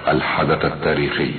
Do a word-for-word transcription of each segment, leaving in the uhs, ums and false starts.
الحدث التاريخي.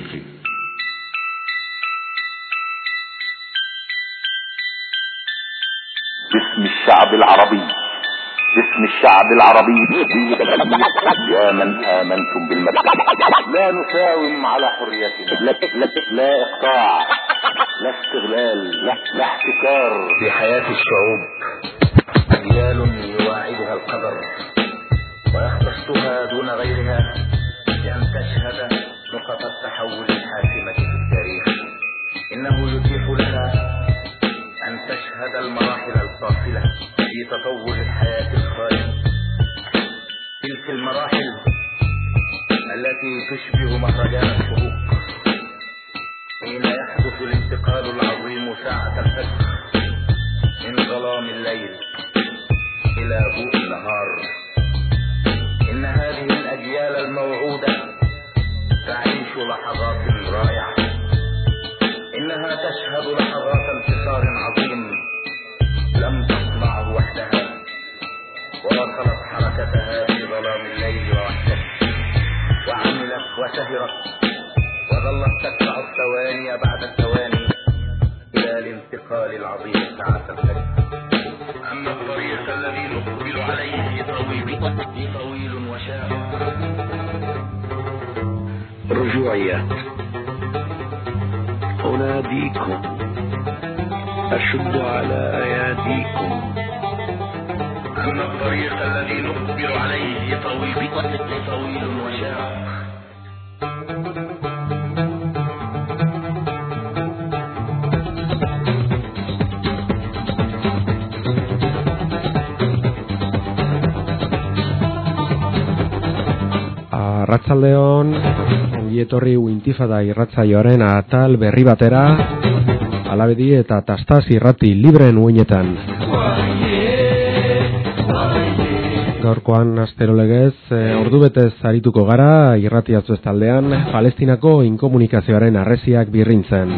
باسم الشعب العربي، باسم الشعب العربي، يا من آمنتم بالمبدأ، لا نساوم على حريتنا، لا, لا, لا إقطاع، لا استغلال، لا, لا احتكار. في حياة الشعوب أجيال يواعدها القدر ويختصها دون غيرها بأن تشهد نقط التحول الحاسمة في التاريخ. إنه يتيح لها أن تشهد المراحل الفاصلة في تطور الحياة الخالدة، تلك المراحل التي تشبه مهرجان الشروق حين يحدث الانتقال العظيم ساعة الفجر من ظلام الليل إلى ضوء النهار. إن هذه الأجيال الموعودة تعيش لحظات رائعة، إنها تشهد لحظات انتصار عظيم لم تصنعه وحدها، وواصلت حركتها في ظلام الليل ووحدته، وعملت وسهرت وظلت تدفع الثواني بعد الثواني إلى الانتقال العظيم ساعة الفجر. أما الطريق الذي نقبل عليه طويل طويل وشاق. رجوعيات. أناديكم، أشد على أياديكم. أما الطريق الذي نقبل عليه طويل طويل وشاق. Arratsaldeon, ongi etorri Uintifada irratsaioaren atal berri batera, Alabedi eta Tastaz irrati libreen uinetan. Gaurkoan astero legez, ordubetez arituko gara irratiatzu ez taldean, Palestinako inkomunikazioaren harresiak birrintzen.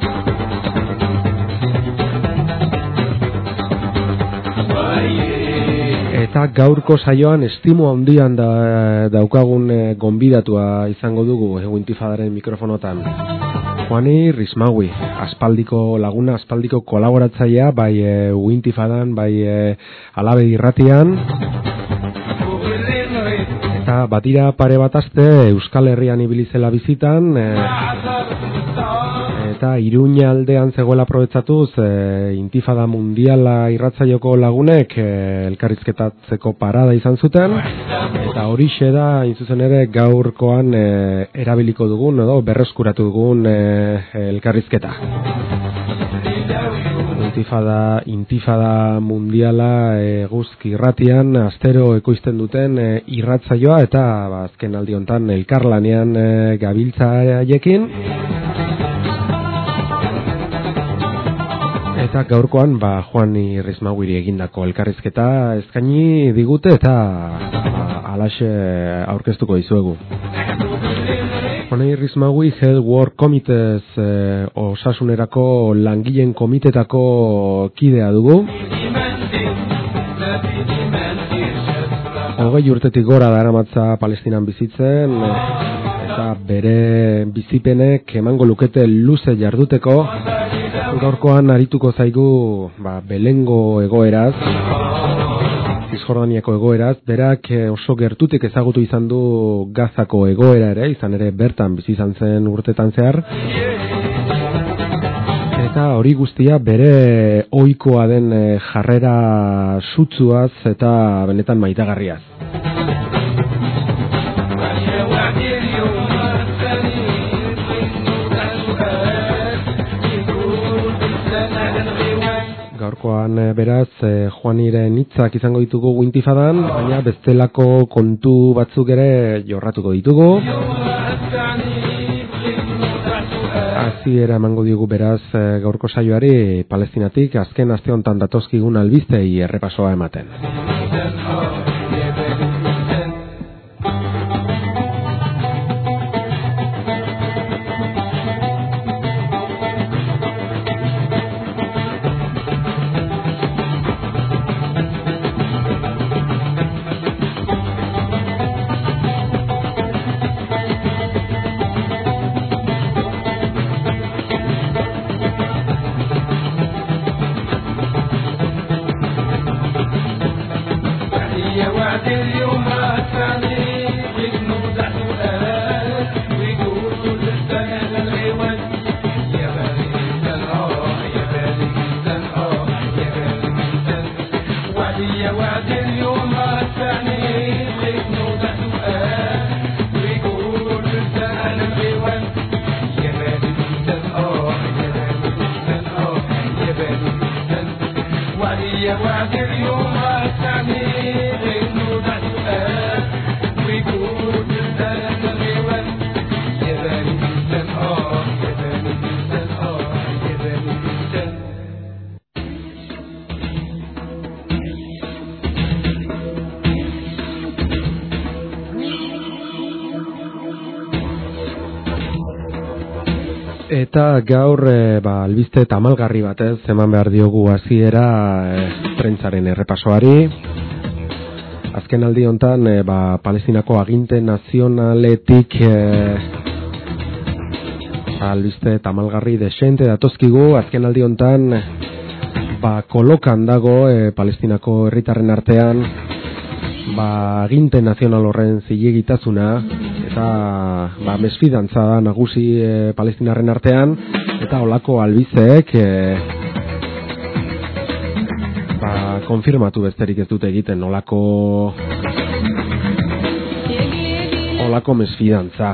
Eta gaurko saioan estimo handian da, daukagun e, gonbidatua izango dugu Uintifadaren mikrofonotan. Juani Rismawi, aspaldiko laguna, aspaldiko kolaboratzailea, bai e, Uintifadan, bai e, Alabedi irratian. Eta batira pare bat aste Euskal Herrian ibilizela bizitan, e, eta Iruña aldean zegoela aprobetxatuz e, Intifada mundiala irratzaioko lagunek e, elkarrizketatzeko parada izan zuten, eta horixe da inzuzen ere gaurkoan e, erabiliko dugun edo berreskuratu dugun e, elkarrizketa. Intifada, Intifada mundiala eguzki irratian astero ekoizten duten e, irratzaioa, eta ba, azken aldi hontan elkarlanean e, gabiltza haiekin. Eta gaurkoan ba, Juani Rismawiri egindako elkarrizketa eskaini digute eta ba, alaxe aurkeztuko dizuegu. Juani Rismawi Health Work Committees eh, osasunerako langileen komitetako kidea dugu. Hogei urtetik gora daramatza Palestinan bizitzen, eta bere bizipenek emango lukete luze jarduteko. Gaurkoan arituko zaigu ba, Belengo egoeraz, Cisjordaniako egoeraz, berak oso gertutik ezagutu izan du Gazako egoera ere, izan ere bertan bizi izan zen urtetan zehar. Eta hori guztia bere ohikoa den jarrera sutsuaz eta benetan maitagarriaz. Gaurkoan beraz Juaniren hitzak izango ditugu Uintifadan, baina bestelako kontu batzuk ere jorratuko ditugu. Hasiera emango diogu beraz gaurko saioari Palestinatik azken aste honetan datozkigun albistei errepasoa ematen. Eta gaur e, ba, albiste tamalgarri batez eman behar diogu hasiera e, prentsaren errepasoari. Azken aldi hontan e, ba, Palestinako aginte nazionaletik e, albiste tamalgarri desente datozkigu. Azken aldi hontan ba, kolokan dago e, Palestinako herritarren artean ba, aginte nazional horren zilegitasuna eta ba, mesfidantza da nagusi e, palestinarren artean, eta olako albizeek e, ba, konfirmatu besterik ez dute egiten olako olako mesfidantza.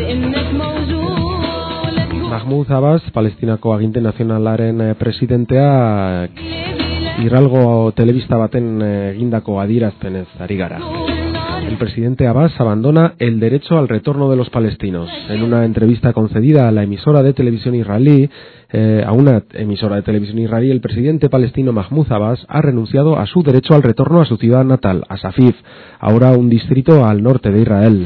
Mahmoud Abbas, Palestinako aginte nazionalaren presidentea, irralgo telebista baten egindako adierazpenez ari gara. El presidente Abbas abandona el derecho al retorno de los palestinos. En una entrevista concedida a la emisora de televisión israelí, eh, a una emisora de televisión israelí, el presidente palestino Mahmoud Abbas ha renunciado a su derecho al retorno a su ciudad natal, a Safif, ahora un distrito al norte de Israel.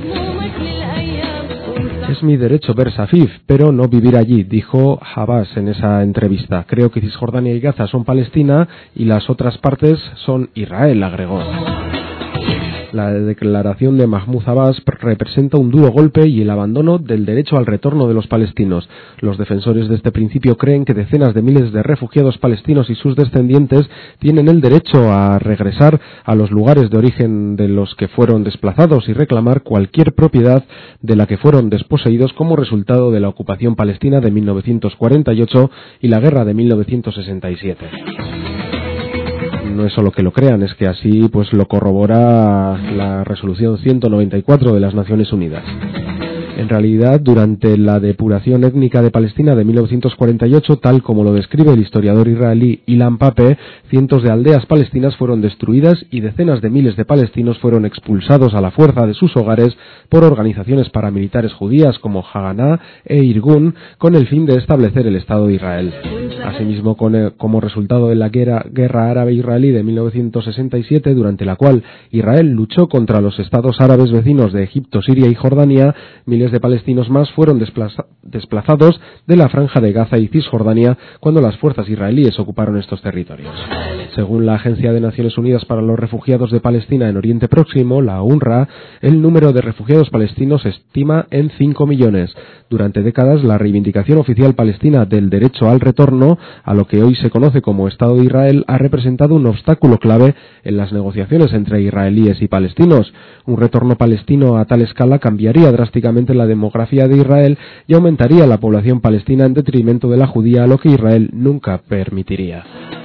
Es mi derecho ver Safif, pero no vivir allí, dijo Abbas en esa entrevista. Creo que Cisjordania y Gaza son Palestina y las otras partes son Israel, agregó. La declaración de Mahmoud Abbas representa un duro golpe y el abandono del derecho al retorno de los palestinos. Los defensores de este principio creen que decenas de miles de refugiados palestinos y sus descendientes tienen el derecho a regresar a los lugares de origen de los que fueron desplazados y reclamar cualquier propiedad de la que fueron desposeídos como resultado de la ocupación palestina de mil novecientos cuarenta y ocho y la guerra de mil novecientos sesenta y siete. No es solo que lo crean, es que así pues lo corrobora la resolución ciento noventa y cuatro de las Naciones Unidas. En realidad, durante la depuración étnica de Palestina de mil novecientos cuarenta y ocho, tal como lo describe el historiador israelí Ilan Pape, cientos de aldeas palestinas fueron destruidas y decenas de miles de palestinos fueron expulsados a la fuerza de sus hogares por organizaciones paramilitares judías como Haganah e Irgun, con el fin de establecer el Estado de Israel. Asimismo, con el, como resultado de la guerra, guerra árabe-israelí de mil novecientos sesenta y siete, durante la cual Israel luchó contra los estados árabes vecinos de Egipto, Siria y Jordania, miles de palestinos más fueron desplaza, desplazados de la franja de Gaza y Cisjordania cuando las fuerzas israelíes ocuparon estos territorios. Según la Agencia de Naciones Unidas para los Refugiados de Palestina en Oriente Próximo, la UNRWA, el número de refugiados palestinos se estima en cinco millones. Durante décadas, la reivindicación oficial palestina del derecho al retorno a lo que hoy se conoce como Estado de Israel ha representado un obstáculo clave en las negociaciones entre israelíes y palestinos. Un retorno palestino a tal escala cambiaría drásticamente la demografía de Israel y aumentaría la población palestina en detrimento de la judía, lo que Israel nunca permitiría.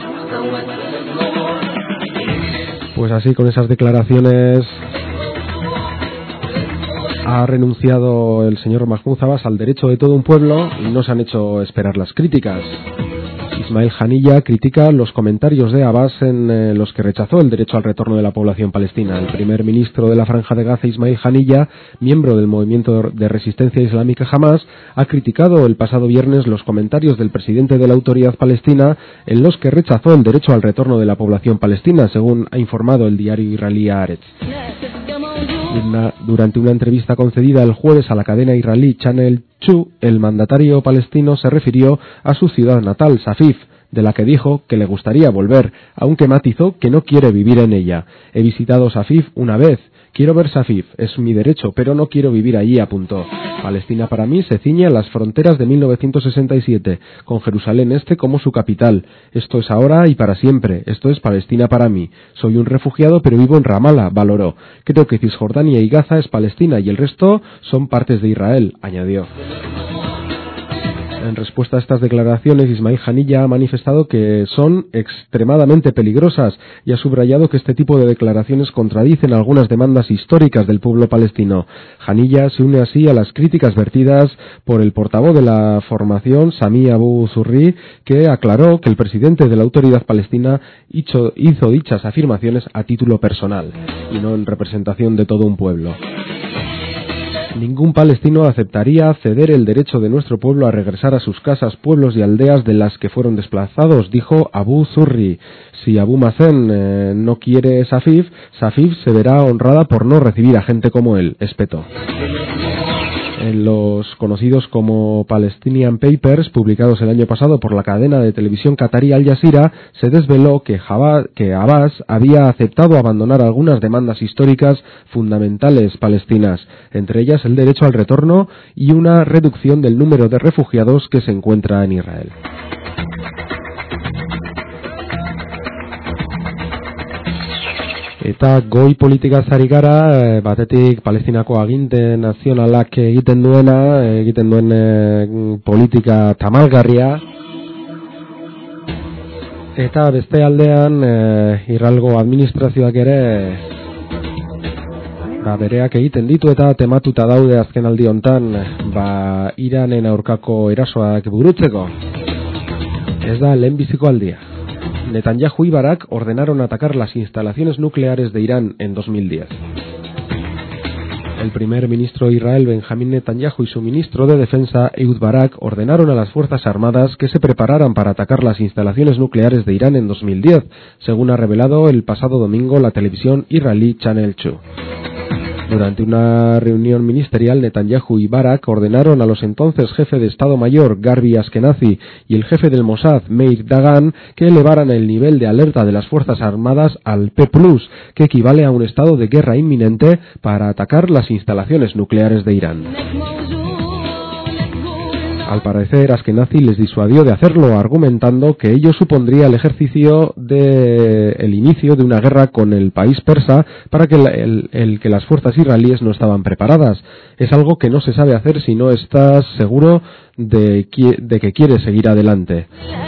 Pues así, con esas declaraciones, ha renunciado el señor Mahmoud Abbas al derecho de todo un pueblo y no se han hecho esperar las críticas. Ismail Haniyeh critica los comentarios de Abbas en eh, los que rechazó el derecho al retorno de la población palestina. El primer ministro de la Franja de Gaza, Ismail Haniyeh, miembro del movimiento de resistencia islámica Hamas, ha criticado el pasado viernes los comentarios del presidente de la autoridad palestina en los que rechazó el derecho al retorno de la población palestina, según ha informado el diario israelí Haaretz. Una, durante una entrevista concedida el jueves a la cadena israelí Channel dos, el mandatario palestino se refirió a su ciudad natal, Safif, de la que dijo que le gustaría volver, aunque matizó que no quiere vivir en ella. He visitado Safif una vez. Quiero ver Safif, es mi derecho, pero no quiero vivir allí, apuntó. Palestina para mí se ciñe a las fronteras de mil novecientos sesenta y siete, con Jerusalén Este como su capital. Esto es ahora y para siempre, esto es Palestina para mí. Soy un refugiado pero vivo en Ramallah, valoró. Creo que Cisjordania y Gaza es Palestina y el resto son partes de Israel, añadió. En respuesta a estas declaraciones, Ismail Haniyeh ha manifestado que son extremadamente peligrosas y ha subrayado que este tipo de declaraciones contradicen algunas demandas históricas del pueblo palestino. Haniyeh se une así a las críticas vertidas por el portavoz de la formación, Sami Abu Zurri, que aclaró que el presidente de la autoridad palestina hizo, hizo dichas afirmaciones a título personal y no en representación de todo un pueblo. Ningún palestino aceptaría ceder el derecho de nuestro pueblo a regresar a sus casas, pueblos y aldeas de las que fueron desplazados, dijo Abu Zurri. Si Abu Mazen eh, no quiere Safif, Safif se verá honrada por no recibir a gente como él, espetó. En los conocidos como Palestinian Papers, publicados el año pasado por la cadena de televisión catarí Al Jazeera, se desveló que, Jabá, que Abbas había aceptado abandonar algunas demandas históricas fundamentales palestinas, entre ellas el derecho al retorno y una reducción del número de refugiados que se encuentra en Israel. Eta goi politikaz ari gara, batetik Palestinako aginte nazionalak egiten duena, egiten duen e, politika tamalgarria, eta beste aldean e, Israelgo administrazioak ere ba, bereak egiten ditu eta tematuta daude azken aldi hontan ba, Iranen aurkako erasoak burutzeko. Ez da lehenbiziko aldia. Netanyahu y Barak ordenaron atacar las instalaciones nucleares de Irán en dos mil diez. El primer ministro de Israel, Benjamín Netanyahu, y su ministro de Defensa, Ehud Barak, ordenaron a las Fuerzas Armadas que se prepararan para atacar las instalaciones nucleares de Irán en dos mil diez, según ha revelado el pasado domingo la televisión israelí Channel dos. Durante una reunión ministerial, Netanyahu y Barak ordenaron a los entonces jefe de Estado Mayor, Garbi Ashkenazi, y el jefe del Mossad, Meir Dagan, que elevaran el nivel de alerta de las Fuerzas Armadas al P plus, que equivale a un estado de guerra inminente para atacar las instalaciones nucleares de Irán. Al parecer, Ashkenazi les disuadió de hacerlo, argumentando que ello supondría el ejercicio de el inicio de una guerra con el país persa para que el, el, el que las fuerzas israelíes no estaban preparadas. Es algo que no se sabe hacer si no estás seguro de, de que quieres seguir adelante,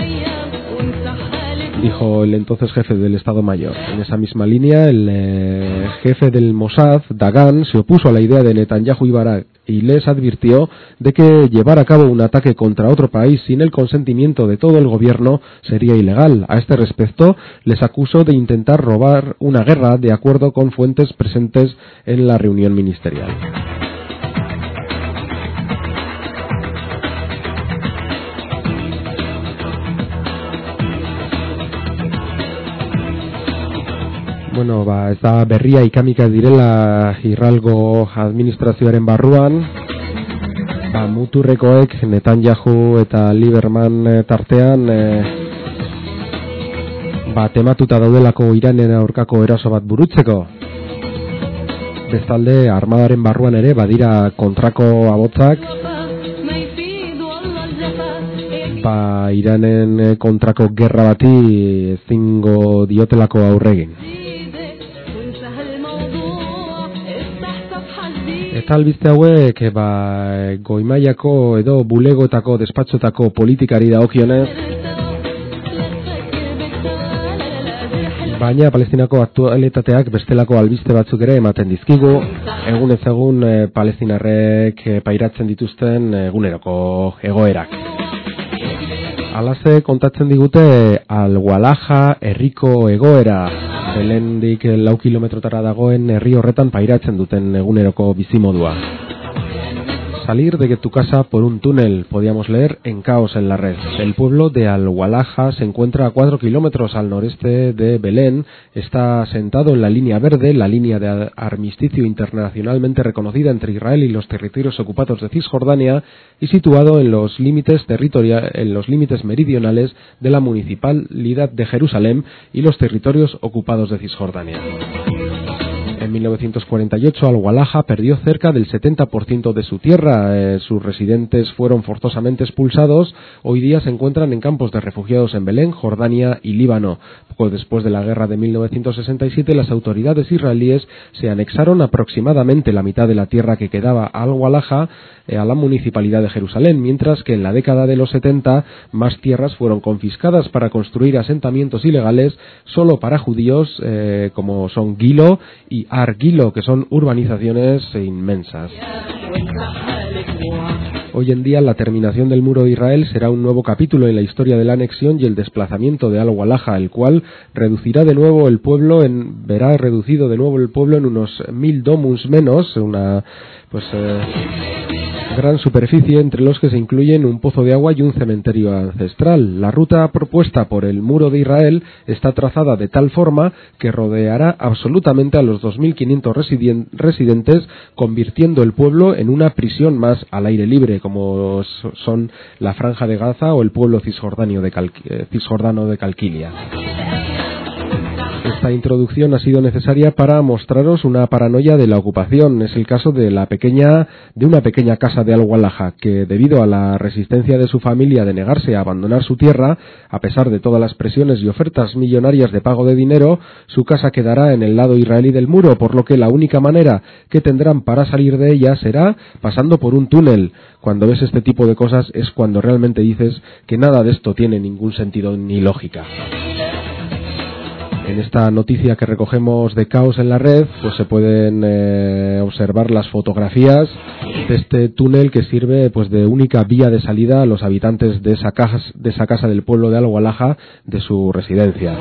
dijo el entonces jefe del Estado Mayor. En esa misma línea, el eh, jefe del Mossad, Dagan, se opuso a la idea de Netanyahu y Barak y les advirtió de que llevar a cabo un ataque contra otro país sin el consentimiento de todo el gobierno sería ilegal. A este respecto, les acusó de intentar robar una guerra, de acuerdo con fuentes presentes en la reunión ministerial. Bueno, ba, ez da berria ikamika direla Israelgo administrazioaren barruan, ba, muturrekoek Netanyahu eta Lieberman tartean e, ba, tematuta daudelako Iranen aurkako eraso bat burutzeko. Bestalde, armadaren barruan ere badira kontrako abotzak, ba, Iranen kontrako gerra bati ezingo diotelako aurregin. Eta albiste hauek ba, goimaiako edo bulegoetako despatxotako politikari dagokionez, baina Palestinako aktualitateak bestelako albiste batzuk ere ematen dizkigu, egunez egun e, palestinarrek e, pairatzen dituzten eguneroko egoerak. Alase kontatzen digute Al-Walaja herriko egoera, Belendik lau kilometrotara dagoen herri horretan pairatzen duten eguneroko bizimodua. Salir de tu casa por un túnel, podíamos leer en Caos en la Red. El pueblo de Al-Walaja se encuentra a cuatro kilómetros al noreste de Belén, está asentado en la línea verde, la línea de armisticio internacionalmente reconocida entre Israel y los territorios ocupados de Cisjordania, y situado en los límites territoriales, en los límites meridionales de la municipalidad de Jerusalén y los territorios ocupados de Cisjordania. En mil novecientos cuarenta y ocho, Al-Walaja perdió cerca del setenta por ciento de su tierra. Eh, sus residentes fueron forzosamente expulsados. Hoy día se encuentran en campos de refugiados en Belén, Jordania y Líbano. Poco después de la guerra de mil novecientos sesenta y siete, las autoridades israelíes se anexaron aproximadamente la mitad de la tierra que quedaba a Al-Walaja eh, a la municipalidad de Jerusalén, mientras que en la década de los setenta más tierras fueron confiscadas para construir asentamientos ilegales solo para judíos, eh, como son Gilo y Ar Gilo, que son urbanizaciones inmensas. Hoy en día la terminación del muro de Israel será un nuevo capítulo en la historia de la anexión y el desplazamiento de Al-Walaja, el cual reducirá de nuevo el pueblo en verá reducido de nuevo el pueblo en unos mil domus menos, una pues eh, gran superficie, entre los que se incluyen un pozo de agua y un cementerio ancestral. La ruta propuesta por el Muro de Israel está trazada de tal forma que rodeará absolutamente a los dos mil quinientos residen- residentes, convirtiendo el pueblo en una prisión más al aire libre, como son la Franja de Gaza o el pueblo cisjordano de, Cal- eh, cisjordano de Calquilia. Esta introducción ha sido necesaria para mostraros una paranoia de la ocupación. Es el caso de la pequeña de una pequeña casa de Al-Walaja, que debido a la resistencia de su familia de negarse a abandonar su tierra, a pesar de todas las presiones y ofertas millonarias de pago de dinero, su casa quedará en el lado israelí del muro, por lo que la única manera que tendrán para salir de ella será pasando por un túnel. Cuando ves este tipo de cosas es cuando realmente dices que nada de esto tiene ningún sentido ni lógica. En esta noticia que recogemos de Caos en la Red, pues se pueden eh, observar las fotografías de este túnel que sirve pues de única vía de salida a los habitantes de esa casa, de esa casa del pueblo de Al-Walaja de su residencia.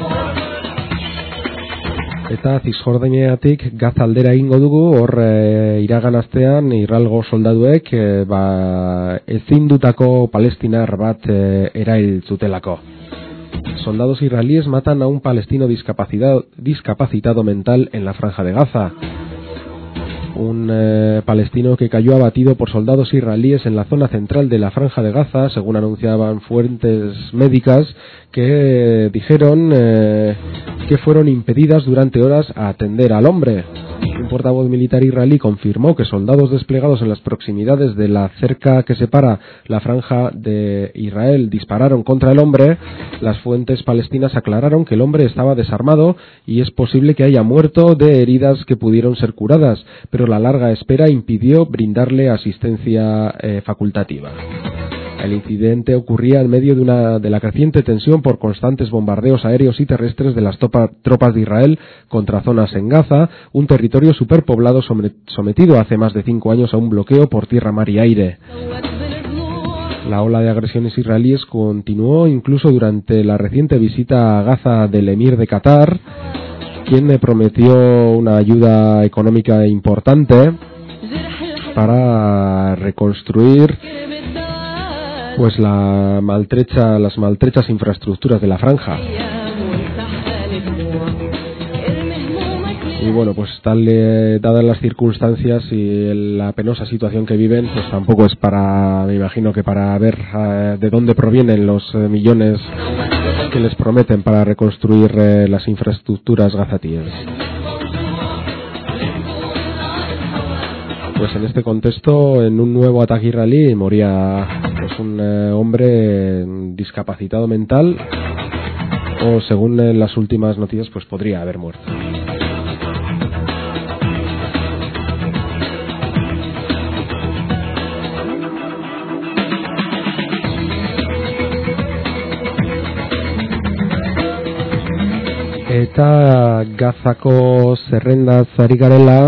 Eta Cisjordaniatik Gaza aldera egingo dugu, hor e, iragan astean Israelgo soldaduek e, ba, ezindutako palestinar bat e, erail zutelako. Soldados israelíes matan a un palestino discapacitado, discapacitado mental en la Franja de Gaza. Un eh, palestino que cayó abatido por soldados israelíes en la zona central de la Franja de Gaza, según anunciaban fuentes médicas que eh, dijeron eh, que fueron impedidas durante horas a atender al hombre. Un portavoz militar israelí confirmó que soldados desplegados en las proximidades de la cerca que separa la Franja de Israel dispararon contra el hombre. Las fuentes palestinas aclararon que el hombre estaba desarmado y es posible que haya muerto de heridas que pudieron ser curadas, pero la larga espera impidió brindarle asistencia eh, facultativa. El incidente ocurría en medio de, una, de la creciente tensión por constantes bombardeos aéreos y terrestres de las topa, tropas de Israel contra zonas en Gaza, un territorio superpoblado sometido hace más de cinco años a un bloqueo por tierra, mar y aire. La ola de agresiones israelíes continuó incluso durante la reciente visita a Gaza del emir de Qatar, quien le prometió una ayuda económica importante para reconstruir pues la maltrecha, las maltrechas infraestructuras de la franja. Y bueno, pues tal, eh, dadas las circunstancias y el, la penosa situación que viven, pues tampoco es para, me imagino que para ver eh, de dónde provienen los eh, millones que les prometen para reconstruir eh, las infraestructuras gazatíes. Pues en este contexto, en un nuevo ataque israelí, moría pues, un eh, hombre discapacitado mental, o según eh, las últimas noticias, pues podría haber muerto. Eta Gazako zerrendaz ari garela,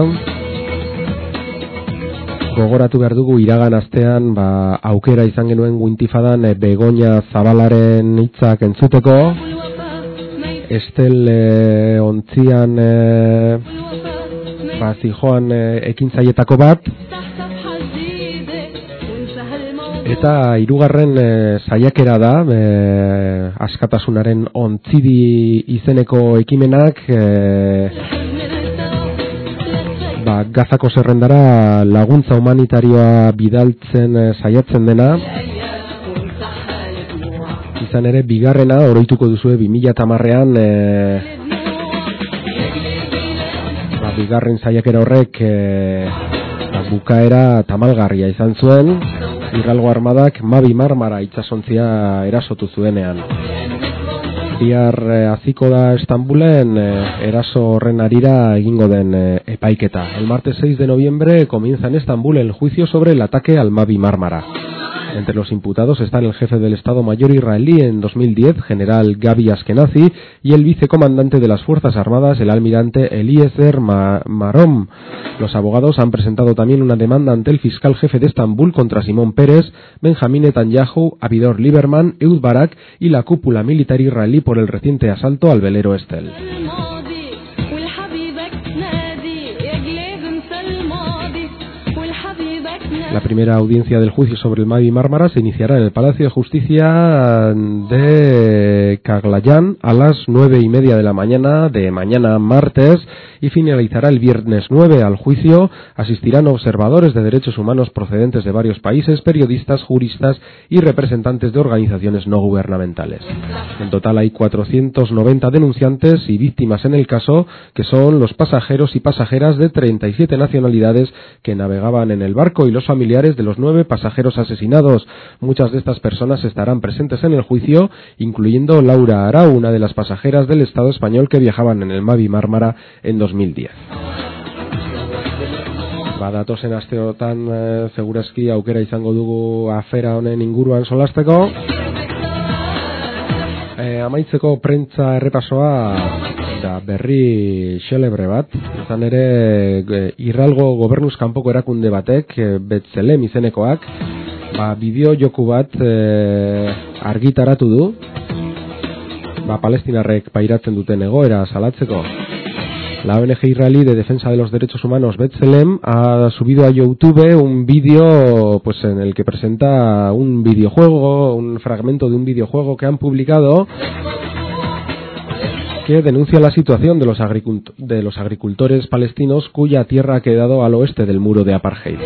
gogoratu behar dugu iragan astean ba, aukera izan genuen Wintifadan e, Begoña Zabalaren hitzak entzuteko. Estel e, ontzian e, ba, zijoan e, ekintzaietako bat. Eta hirugarren e, saiakera da, e, askatasunaren ontzidi izeneko ekimenak e, ba, Gazako zerrendara laguntza humanitarioa bidaltzen e, saiatzen dena. Izan ere, bigarrena, oroituko duzue bi mila hamarrean e, ba, bigarren saiakera horrek e, bukaera tamalgarria izan zuen, Irralgo armadak Mabi Marmara itsasontzia erasotu zuenean. Bihar eh, aziko da Estambulen eh, eraso horren harira egingo den eh, epaiketa. El martes seis de noviembre comienza en Estambul el juicio sobre el ataque al Mavi Marmara. Entre los imputados están el jefe del Estado Mayor israelí en dos mil diez, general Gabi Ashkenazi, y el vicecomandante de las Fuerzas Armadas, el almirante Eliezer Ma- Marom. Los abogados han presentado también una demanda ante el fiscal jefe de Estambul contra Simón Pérez, Benjamín Netanyahu, Avigdor Lieberman, Ehud Barak y la cúpula militar israelí por el reciente asalto al velero Estel. La primera audiencia del juicio sobre el Mavi Marmara se iniciará en el Palacio de Justicia de Kaglayan a las nueve y media de la mañana de mañana martes y finalizará el viernes nueve. Al juicio asistirán observadores de derechos humanos procedentes de varios países, periodistas, juristas y representantes de organizaciones no gubernamentales. En total hay cuatrocientos noventa denunciantes y víctimas en el caso, que son los pasajeros y pasajeras de treinta y siete nacionalidades que navegaban en el barco y los familiares de los nueve pasajeros asesinados. Muchas de estas personas estarán presentes en el juicio, incluyendo Laura Arau, una de las pasajeras del Estado español que viajaban en el Mavi Marmara en dos mil diez. Badatozen asteotan e, segurazki aukera izango dugu afera honen inguruan solasteko. E, amaitzeko prentza errepasoa da berri xelebre bat, izan ere e, Irralgo gobernuz kanpoko erakunde batek, e, Betzelem izenekoak, ba, bideo joku bat e, argitaratu du, ba, palestinarrek pairatzen duten egoera salatzeko. La O N G israelí de defensa de los derechos humanos Betzelem ha subido a YouTube un vídeo pues en el que presenta un videojuego, un fragmento de un videojuego que han publicado, que denuncia la situación de los, agricult- de los agricultores palestinos cuya tierra ha quedado al oeste del muro de apartheid.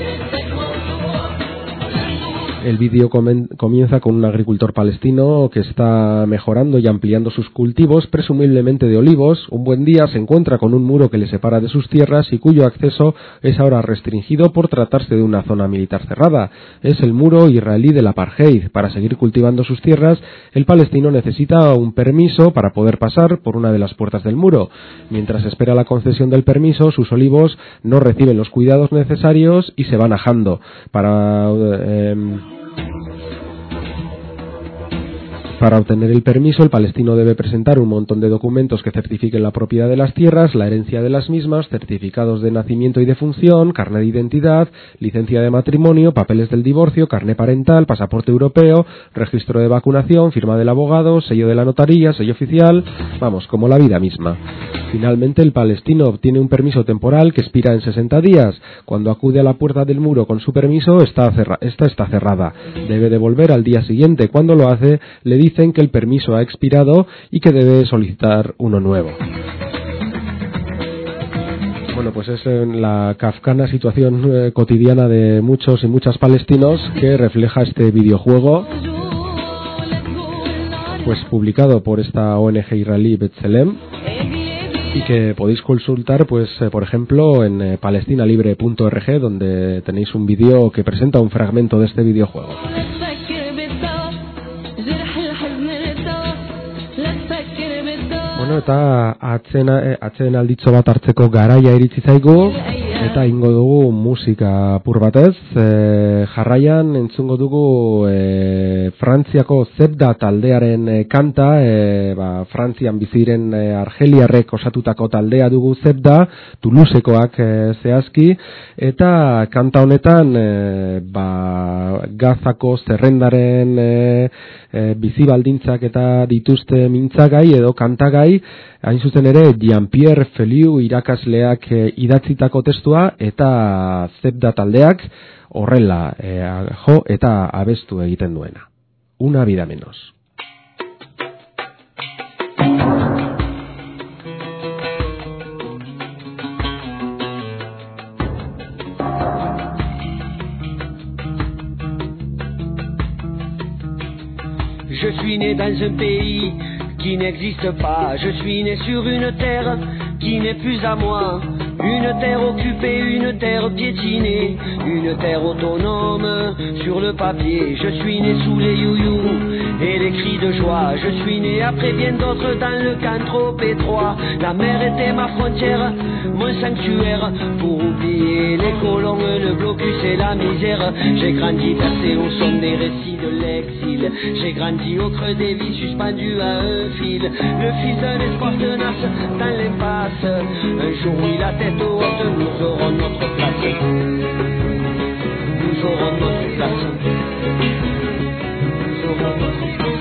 El vídeo comienza con un agricultor palestino que está mejorando y ampliando sus cultivos, presumiblemente de olivos. Un buen día se encuentra con un muro que le separa de sus tierras y cuyo acceso es ahora restringido por tratarse de una zona militar cerrada. Es el muro israelí del apartheid. Para seguir cultivando sus tierras, el palestino necesita un permiso para poder pasar por una de las puertas del muro. Mientras espera la concesión del permiso, sus olivos no reciben los cuidados necesarios y se van ajando. Para... Eh, Para obtener el permiso, el palestino debe presentar un montón de documentos que certifiquen la propiedad de las tierras, la herencia de las mismas, certificados de nacimiento y defunción, carnet de identidad, licencia de matrimonio, papeles del divorcio, carnet parental, pasaporte europeo, registro de vacunación, firma del abogado, sello de la notaría, sello oficial, vamos, como la vida misma. Finalmente, el palestino obtiene un permiso temporal que expira en sesenta días. Cuando acude a la puerta del muro con su permiso, esta, cerra- esta está cerrada. Debe devolver al día siguiente. Cuando lo hace, le dicen que el permiso ha expirado y que debe solicitar uno nuevo. Bueno, pues es la kafkana situación eh, cotidiana de muchos y muchas palestinos que refleja este videojuego, pues publicado por esta O N G israelí Betzelem, y que podéis consultar, pues eh, por ejemplo, en eh, palestina libre punto org, donde tenéis un vídeo que presenta un fragmento de este videojuego. Bueno, eta atzena, atzen alditzo bat hartzeko garaia iritsi zaigu, eta ingo dugu musika apur batez. E, jarraian entzungo dugu e, Frantziako Zebda taldearen e, kanta, e, ba, Frantzian biziren e, argeliarrek osatutako taldea dugu Zebda, Toulousekoak e, zehazki, eta kanta honetan e, ba, Gazako zerrendaren e, e, bizi baldintzak eta dituzte mintzagai edo kantagai, hain zuzen ere Jean-Pierre Feliu irakasleak e, idatzitako testua eta Zebda taldeak horrela e, jo eta abestu egiten duena. Una vida menos. Je suis né dans un pays qui n'existe pas. Je suis né sur une terre qui n'est plus à moi. Une terre occupée, une terre piétinée, une terre autonome sur le papier. Je suis né sous les you-you et les cris de joie. Je suis né après bien d'autres dans le camp trop étroit. La mer était ma frontière, mon sanctuaire, pour oublier les colons, le blocus et la misère. J'ai grandi bercé au son des récits de l'exil. J'ai grandi au creux des vies suspendu à un fil, le fil d'un espoir tenace dans l'impasse. Un jour oui la tête haute, nous aurons notre place. Nous aurons notre place. Nous aurons notre place.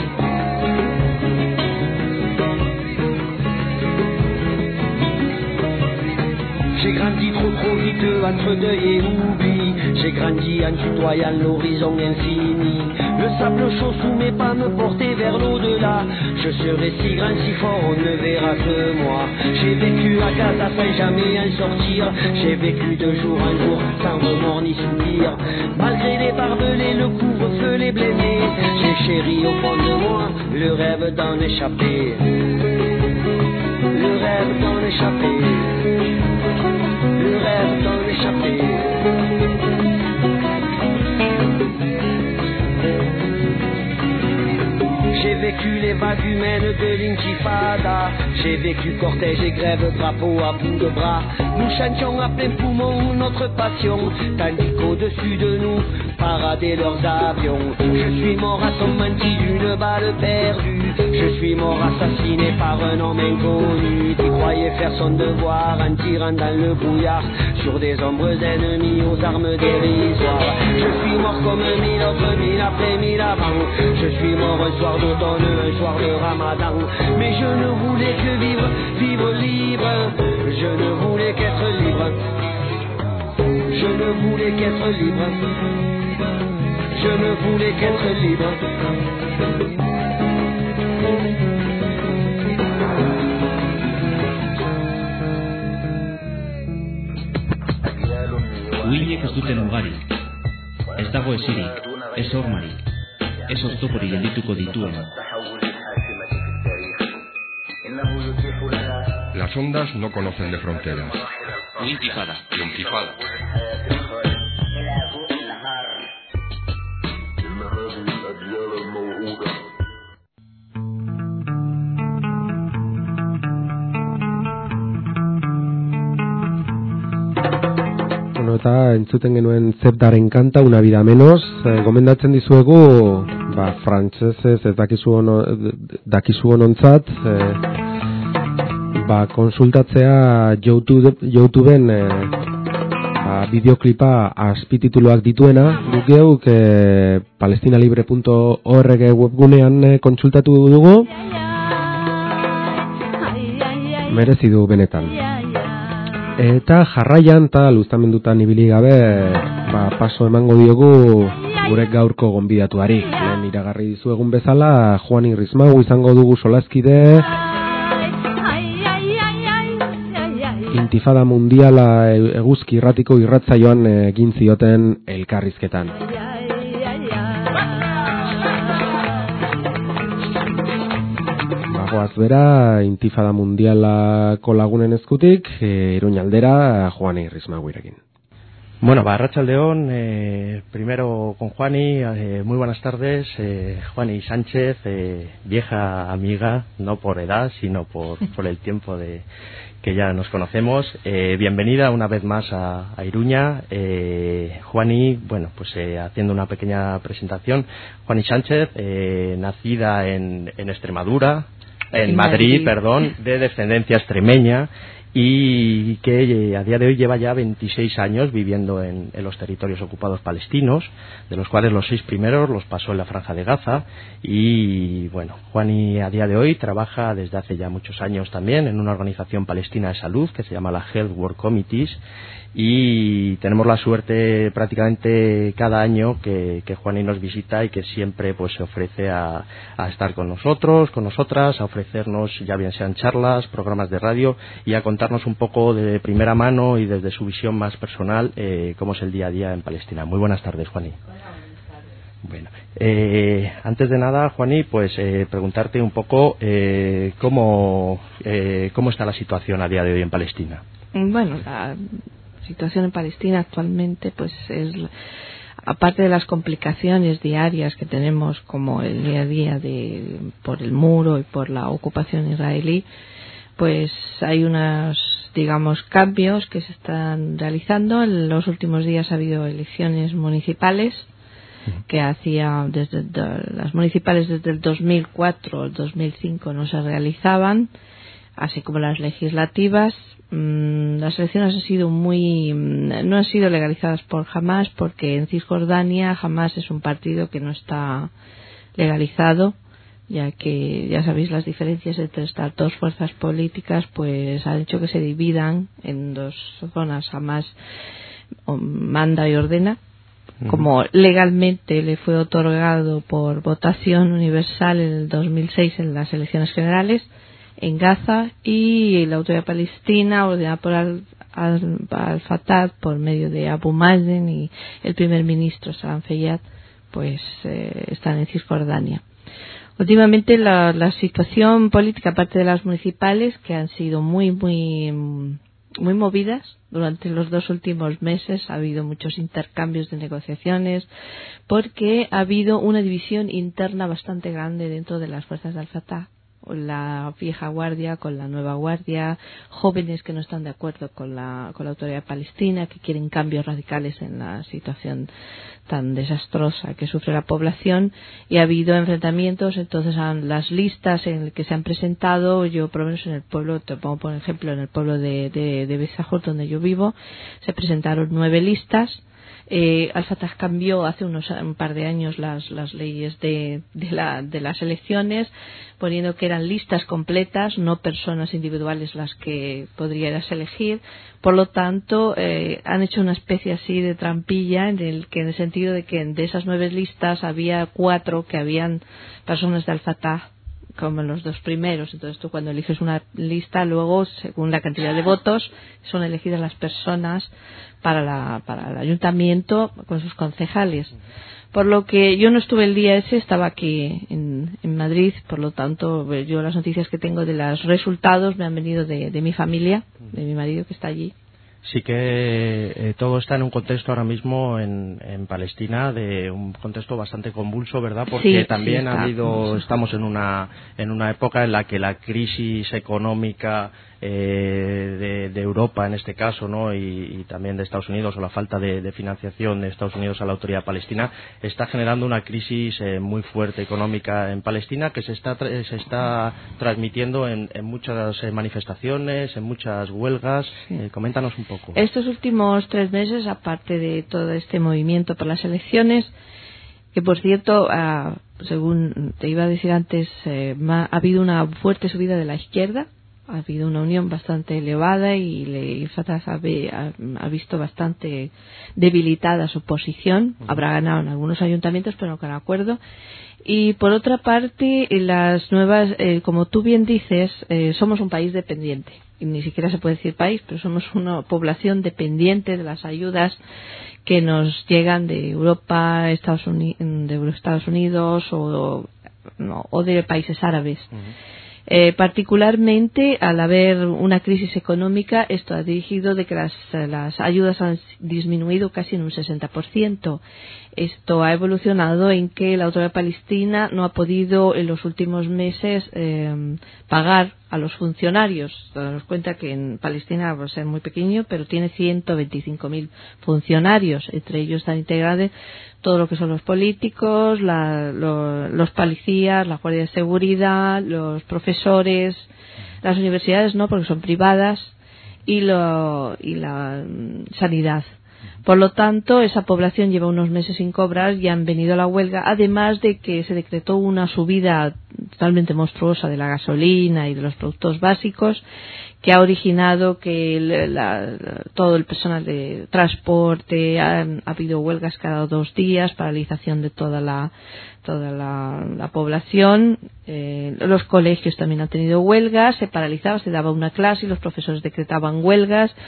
J'ai grandi trop trop vite entre deuil et oubli. J'ai grandi en tutoyant l'horizon infini. Le sable chaud sous mes pas me portait vers l'au-delà. Je serai si grand, si fort, on ne verra que moi. J'ai vécu à Gaza sans jamais en sortir. J'ai vécu de jour en jour sans remords ni soupir. Malgré les barbelés, le couvre-feu, les blêmés, j'ai chéri au fond de moi le rêve d'en échapper. Le rêve d'en échapper. Le rêve d'en échapper. J'ai vécu les vagues humaines de l'intifada. J'ai vécu cortège et grève, drapeau à bout de bras. Nous chantions à plein poumon notre passion, tandis qu'au-dessus de nous paradaient leurs avions. Je suis mort assommati d'une balle perdue. Je suis mort assassiné par un homme inconnu qui croyait faire son devoir en tirant dans le brouillard sur des ombres ennemies aux armes dérisoires. Je suis mort comme mille autres, mille après mille avant. Je suis mort un soir d'automne, un soir de ramadan. Mais je ne voulais que vivre, vivre libre. Je ne voulais qu'être libre. Je ne voulais qu'être libre. Je ne voulais qu'être libre. Uhiek ez duten ugari, ez dago esirik, ez hormarik, ez oztoporik geldituko dituen. Las ondas no conocen de fronteras. Intifada. Intifada. Bueno, eta entzuten genuen Zebdaren kanta, Una vida menos, e, gomendatzen dizuegu, ba, frantsesez ez dakizu ono, dakizu onontzat, e, ba, konsultatzea YouTube, YouTubeen e, ba, bideoklipa azpitituluak dituena, guk geuk e, palestinalibre punto org webgunean e, kontsultatu dugu, merezi du benetan. Eta jarraian eta luztamendutan ibili gabe, ba, paso emango diogu gure gaurko gonbidatuari. Lehen iragarri dizuegun bezala, Juani Rismagu izango dugu solaskide. Intifada mundiala eguzki irratiko irratzaioan egin zioten elkarrizketan. Bagoaz bera, Intifada mundialako lagunen eskutik, e, Iruñaldera, Juani Rismaguirekin. Bueno, ba, Arratsaldeon, eh, primero con Juani, eh, muy buenas tardes, eh, Juani Sánchez, eh, vieja amiga, no por edad, sino por, por el tiempo de que ya nos conocemos. Eh, bienvenida una vez más a, a Iruña. Eh, Juani, bueno, pues eh, haciendo una pequeña presentación. Juani Sánchez, eh, nacida en, en Extremadura, en, en Madrid, Madrid, perdón, de descendencia extremeña, y que eh, a día de hoy lleva ya veintiséis años viviendo en, en los territorios ocupados palestinos, de los cuales los seis primeros los pasó en la Franja de Gaza. Y bueno, Juani a día de hoy trabaja desde hace ya muchos años también en una organización palestina de salud que se llama la Health Work Committees, y tenemos la suerte prácticamente cada año que, que Juani nos visita y que siempre pues se ofrece a, a estar con nosotros, con nosotras, a ofrecernos ya bien sean charlas, programas de radio, y a contarnos un poco de primera mano y desde su visión más personal eh, cómo es el día a día en Palestina. Muy buenas tardes, Juani. Bueno, eh, antes de nada, Juani, pues eh, preguntarte un poco eh, cómo, eh, cómo está la situación a día de hoy en Palestina. Bueno, la situación en Palestina actualmente, pues es, aparte de las complicaciones diarias que tenemos, como el día a día de por el muro y por la ocupación israelí, pues hay unos, digamos, cambios que se están realizando. En los últimos días ha habido elecciones municipales que hacía desde de, las municipales desde el dos mil cuatro al dos mil cinco no se realizaban, así como las legislativas. Mm, las elecciones han sido muy no han sido legalizadas por Hamas, porque en Cisjordania Hamas es un partido que no está legalizado, ya que ya sabéis las diferencias entre estas dos fuerzas políticas, pues han hecho que se dividan en dos zonas. Hamas manda y ordena, como legalmente le fue otorgado por votación universal en el dos mil seis en las elecciones generales en Gaza, y la autoridad palestina ordenada por al, al, al Fatah por medio de Abu Mazen y el primer ministro Salam Fayyad, pues eh, están en Cisjordania. Últimamente la, la situación política, aparte de las municipales, que han sido muy muy muy movidas durante los dos últimos meses, ha habido muchos intercambios de negociaciones, porque ha habido una división interna bastante grande dentro de las fuerzas de Al-Fatah, la vieja guardia con la nueva guardia, jóvenes que no están de acuerdo con la, con la autoridad palestina, que quieren cambios radicales en la situación tan desastrosa que sufre la población, y ha habido enfrentamientos. Entonces han, las listas en las que se han presentado, yo por lo menos en el pueblo, te pongo por ejemplo en el pueblo de, de, de Bezahor, donde yo vivo, se presentaron nueve listas. Eh, Al-Fatah cambió hace unos un par de años las, las leyes de, de, la, de las elecciones, poniendo que eran listas completas, no personas individuales las que podrías elegir. Por lo tanto, eh, han hecho una especie así de trampilla, en el que en el sentido de que de esas nueve listas había cuatro que habían personas de Al-Fatah como en los dos primeros. Entonces tú cuando eliges una lista, luego según la cantidad de votos son elegidas las personas para la para el ayuntamiento con sus concejales. Por lo que yo no estuve el día ese, estaba aquí en, en Madrid, por lo tanto yo las noticias que tengo de los resultados me han venido de, de mi familia, de mi marido que está allí. Sí que eh, todo está en un contexto ahora mismo en, en Palestina, de un contexto bastante convulso, ¿verdad? Porque sí, también sí, ha habido, sí. estamos en una en una época en la que la crisis económica eh, de, de Europa, en este caso, ¿no? Y, y también de Estados Unidos, o la falta de, de financiación de Estados Unidos a la autoridad palestina, está generando una crisis eh, muy fuerte económica en Palestina, que se está tra- se está transmitiendo en, en muchas eh, manifestaciones, en muchas huelgas. Sí. Eh, coméntanos un poco. Estos últimos tres meses, aparte de todo este movimiento por las elecciones, que por cierto, uh, según te iba a decir antes, eh, ha habido una fuerte subida de la izquierda, ha habido una unión bastante elevada, y el Fatah ha, ha visto bastante debilitada su posición. Uh-huh. Habrá ganado en algunos ayuntamientos, pero no con acuerdo. Y por otra parte, las nuevas, eh, como tú bien dices, eh, somos un país dependiente. Y ni siquiera se puede decir país, pero somos una población dependiente de las ayudas que nos llegan de Europa, Estados Unidos, de Estados Unidos o, no, o de países árabes. Uh-huh. Eh, particularmente al haber una crisis económica, esto ha dirigido de que las, las ayudas han disminuido casi en un sesenta por ciento. Esto ha evolucionado en que la autoridad palestina no ha podido en los últimos meses eh, pagar a los funcionarios. Damos cuenta que en Palestina va a ser muy pequeño, pero tiene ciento veinticinco mil funcionarios. Entre ellos están integrados todo lo que son los políticos, la, lo, los policías, la guardia de seguridad, los profesores, las universidades no, porque son privadas, y, lo, y la um, sanidad. Por lo tanto, esa población lleva unos meses sin cobrar y han venido a la huelga, además de que se decretó una subida totalmente monstruosa de la gasolina y de los productos básicos, que ha originado que la, la, todo el personal de transporte, ha, ha habido huelgas cada dos días, paralización de toda la toda la, la población. Eh, los colegios también han tenido huelgas, se paralizaba, se daba una clase y los profesores decretaban huelgas.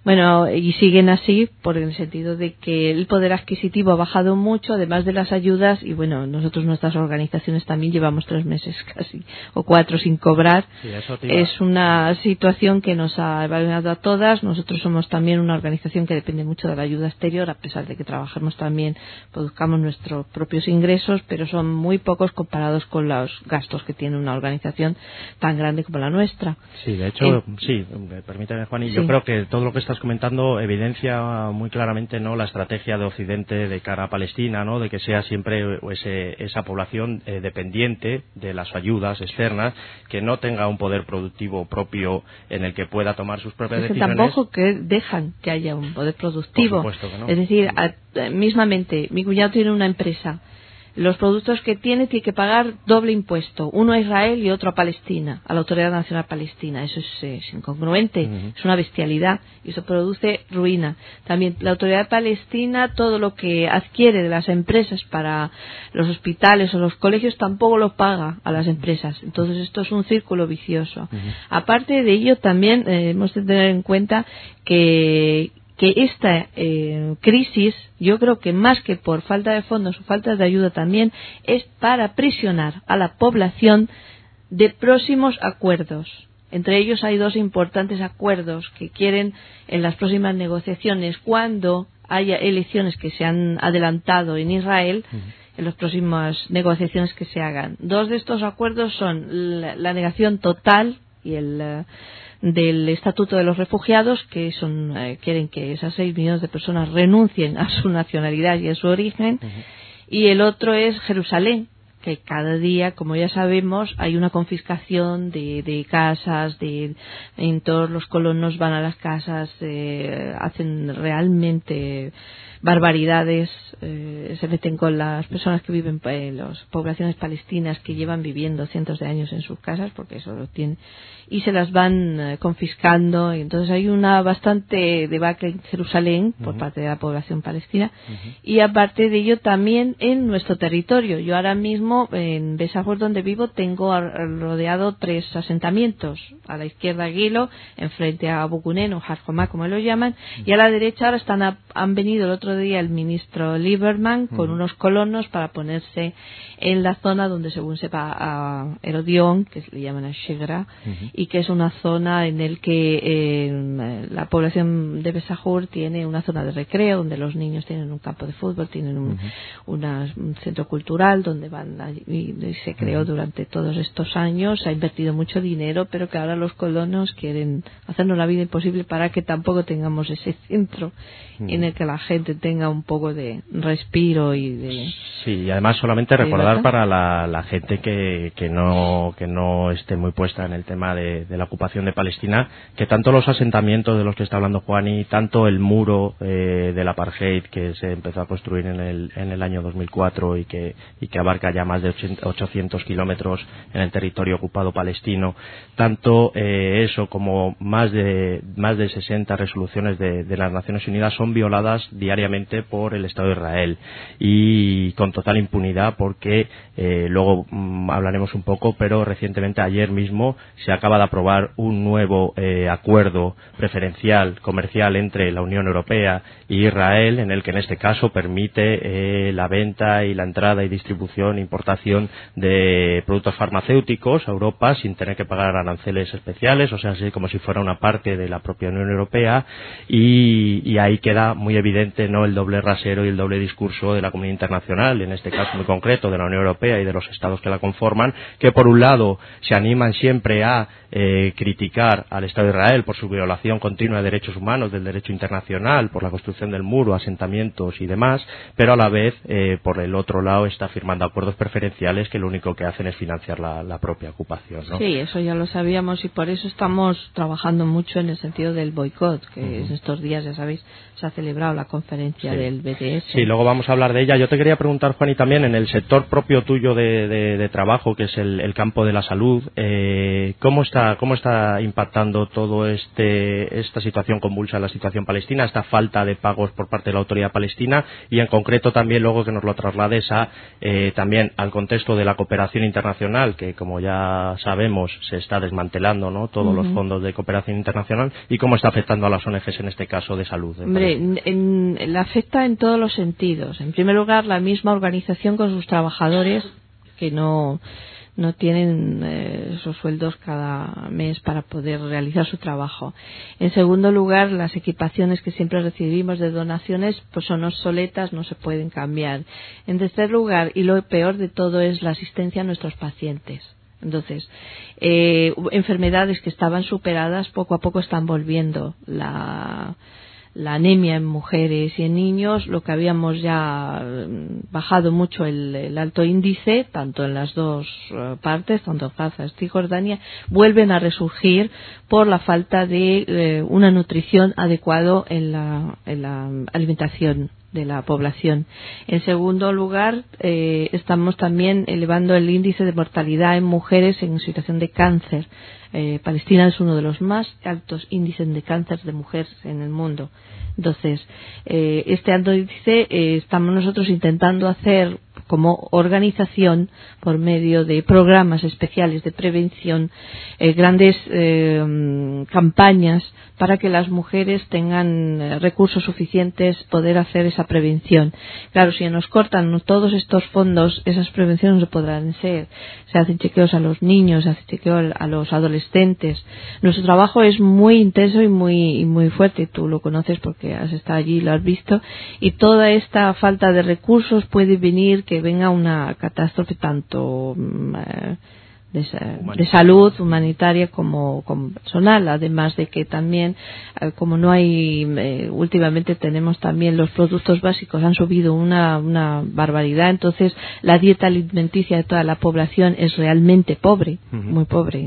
Bueno, y siguen así por el sentido de que el poder adquisitivo ha bajado mucho, además de las ayudas, y bueno, nosotros, nuestras organizaciones también llevamos tres meses casi, o cuatro sin cobrar. Sí, eso te iba. Es una situación que nos ha evaluado a todas. Nosotros somos también una organización que depende mucho de la ayuda exterior, a pesar de que trabajamos también, produzcamos nuestros propios ingresos, pero son muy pocos comparados con los gastos que tiene una organización tan grande como la nuestra. Sí, de hecho, eh, sí, permíteme, Juan, y sí. Yo creo que todo lo que estás comentando evidencia muy claramente, ¿no?, la estrategia de Occidente de cara a Palestina, ¿no?, de que sea siempre ese, esa población eh, dependiente de las ayudas externas, que no tenga un poder productivo propio en el que pueda tomar sus propias es que decisiones. Tampoco que dejan que haya un poder productivo. Por supuesto que no. Es decir, a, mismamente, mi cuñado tiene una empresa. Los productos que tiene tiene que pagar doble impuesto, uno a Israel y otro a Palestina, a la Autoridad Nacional Palestina. Eso es, es incongruente, uh-huh. Es una bestialidad y eso produce ruina. También la Autoridad Palestina, todo lo que adquiere de las empresas para los hospitales o los colegios tampoco lo paga a las empresas. Entonces esto es un círculo vicioso. Uh-huh. Aparte de ello, también eh, hemos de tener en cuenta que que esta eh, crisis, yo creo que más que por falta de fondos o falta de ayuda también, es para presionar a la población de próximos acuerdos. Entre ellos hay dos importantes acuerdos que quieren en las próximas negociaciones, cuando haya elecciones que se han adelantado en Israel, uh-huh. en las próximas negociaciones que se hagan. Dos de estos acuerdos son la, la negación total y el... Uh, del Estatuto de los Refugiados, que son eh, quieren que esas seis millones de personas renuncien a su nacionalidad y a su origen, uh-huh. y el otro es Jerusalén, que cada día, como ya sabemos, hay una confiscación de, de casas, de en todos los colonos van a las casas, eh, hacen realmente barbaridades, eh, se meten con las personas que viven en las poblaciones palestinas que llevan viviendo cientos de años en sus casas, porque eso lo tienen, y se las van eh, confiscando, y entonces hay una bastante debacle en Jerusalén por uh-huh. parte de la población palestina, uh-huh. y aparte de ello también en nuestro territorio. Yo ahora mismo en Besajor, donde vivo, tengo rodeado tres asentamientos: a la izquierda Gilo, enfrente a Abu Ghneim o Har Homa, como lo llaman, uh-huh. y a la derecha ahora están a, han venido el otro día el ministro Lieberman con uh-huh. unos colonos para ponerse en la zona donde, según sepa, a Herodión, que le llaman a Shegra, uh-huh. y que es una zona en el que eh, la población de Besajur tiene una zona de recreo donde los niños tienen un campo de fútbol, tienen un, uh-huh. una, un centro cultural donde van a, y, y se creó uh-huh. durante todos estos años, se ha invertido mucho dinero, pero que ahora los colonos quieren hacernos la vida imposible para que tampoco tengamos ese centro uh-huh. en el que la gente tenga un poco de respiro y de... Sí, y además solamente recordar para la, la gente que, que no que no esté muy puesta en el tema de, de la ocupación de Palestina, que tanto los asentamientos de los que está hablando Juani, tanto el muro eh, del apartheid que se empezó a construir en el, en el año dos mil cuatro y que, y que abarca ya más de ochocientos kilómetros en el territorio ocupado palestino, tanto eh, eso como más de más de sesenta resoluciones de, de las Naciones Unidas son violadas diariamente por el Estado de Israel, y con total impunidad, porque eh, luego mmm, hablaremos un poco, pero recientemente, ayer mismo, se acaba de aprobar un nuevo eh, acuerdo preferencial comercial entre la Unión Europea y Israel, en el que en este caso permite eh, la venta y la entrada y distribución e importación de productos farmacéuticos a Europa sin tener que pagar aranceles especiales, o sea, así como si fuera una parte de la propia Unión Europea, y, y ahí queda muy evidente, ¿no?, el doble rasero y el doble discurso de la comunidad internacional, en este caso muy concreto de la Unión Europea y de los estados que la conforman, que por un lado se animan siempre a eh, criticar al Estado de Israel por su violación continua de derechos humanos, del derecho internacional, por la construcción del muro, asentamientos y demás, pero a la vez, eh, por el otro lado, está firmando acuerdos preferenciales que lo único que hacen es financiar la, la propia ocupación, ¿no? Sí, eso ya lo sabíamos, y por eso estamos trabajando mucho en el sentido del boicot, que uh-huh. en estos días, ya sabéis, se ha celebrado la conferencia conferencia sí. del B D S. Sí, luego vamos a hablar de ella. Yo te quería preguntar, Juan, y también en el sector propio tuyo de, de, de trabajo, que es el, el campo de la salud, eh, ¿cómo está cómo está impactando todo este esta situación convulsa, la situación palestina, esta falta de pagos por parte de la autoridad palestina, y en concreto también luego que nos lo traslades a eh, también al contexto de la cooperación internacional, que como ya sabemos se está desmantelando, ¿no? Todos uh-huh. los fondos de cooperación internacional, y cómo está afectando a las O N Ges en este caso de salud. Hombre, en, en, la afecta en todos los sentidos. En primer lugar, la misma organización con sus trabajadores que no no tienen eh, esos sueldos cada mes para poder realizar su trabajo. En segundo lugar, las equipaciones que siempre recibimos de donaciones pues son obsoletas, no se pueden cambiar. En tercer lugar, y lo peor de todo, es la asistencia a nuestros pacientes. Entonces, eh, enfermedades que estaban superadas poco a poco están volviendo. La, la anemia en mujeres y en niños, lo que habíamos ya bajado mucho el, el alto índice, tanto en las dos uh, partes, tanto Gaza y Cisjordania, vuelven a resurgir por la falta de eh, una nutrición adecuada en la, en la alimentación de la población. En segundo lugar, eh, estamos también elevando el índice de mortalidad en mujeres en situación de cáncer. Eh, Palestina es uno de los más altos índices de cáncer de mujeres en el mundo. Entonces, eh, este alto índice eh, estamos nosotros intentando hacer como organización, por medio de programas especiales de prevención, eh, grandes eh, campañas para que las mujeres tengan eh, recursos suficientes poder hacer esa prevención. Claro, si nos cortan todos estos fondos, esas prevenciones no podrán ser. Se hacen chequeos a los niños, se hacen chequeos a los adolescentes. Nuestro trabajo es muy intenso y muy, y muy fuerte. Tú lo conoces porque has estado allí y lo has visto. Y toda esta falta de recursos puede venir que venga una catástrofe tanto eh, de, de salud humanitaria como, como personal, además de que también eh, como no hay eh, últimamente tenemos también los productos básicos han subido una, una barbaridad, entonces la dieta alimenticia de toda la población es realmente pobre, uh-huh. muy pobre.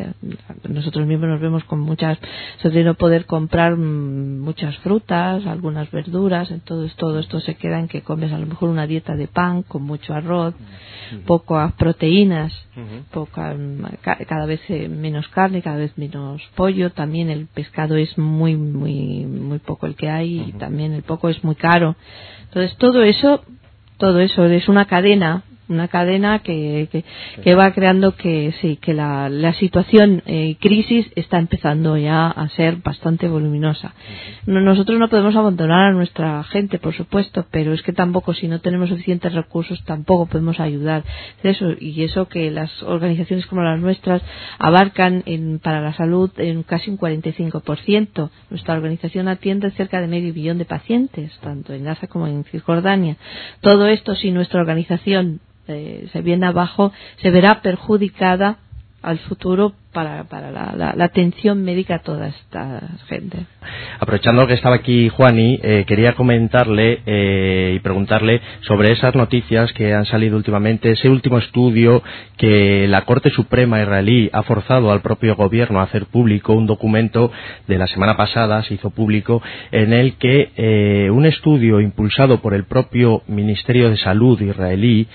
Nosotros mismos nos vemos con muchas, sobre no poder comprar muchas frutas, algunas verduras, entonces todo esto se queda en que comes a lo mejor una dieta de pan con mucho arroz, uh-huh. pocas proteínas, uh-huh. poca, cada vez menos carne, cada vez menos pollo, también el pescado es muy muy muy poco el que hay, uh-huh. y también el poco es muy caro. Entonces todo eso todo eso es una cadena una cadena que, que, que va creando que sí que la, la situación eh, crisis está empezando ya a ser bastante voluminosa. No, nosotros no podemos abandonar a nuestra gente, por supuesto, pero es que tampoco, si no tenemos suficientes recursos, tampoco podemos ayudar. Eso, y eso que las organizaciones como las nuestras abarcan en, para la salud en casi un cuarenta y cinco por ciento. Nuestra organización atiende cerca de medio billón de pacientes, tanto en Gaza como en Cisjordania. Todo esto, si nuestra organización Eh, se viene abajo, se verá perjudicada al futuro para, para la, la, la atención médica a toda esta gente. Aprovechando que estaba aquí Juani, eh, quería comentarle eh, y preguntarle sobre esas noticias que han salido últimamente, ese último estudio que la Corte Suprema israelí ha forzado al propio gobierno a hacer público, un documento de la semana pasada se hizo público, en el que eh, un estudio impulsado por el propio Ministerio de Salud israelí,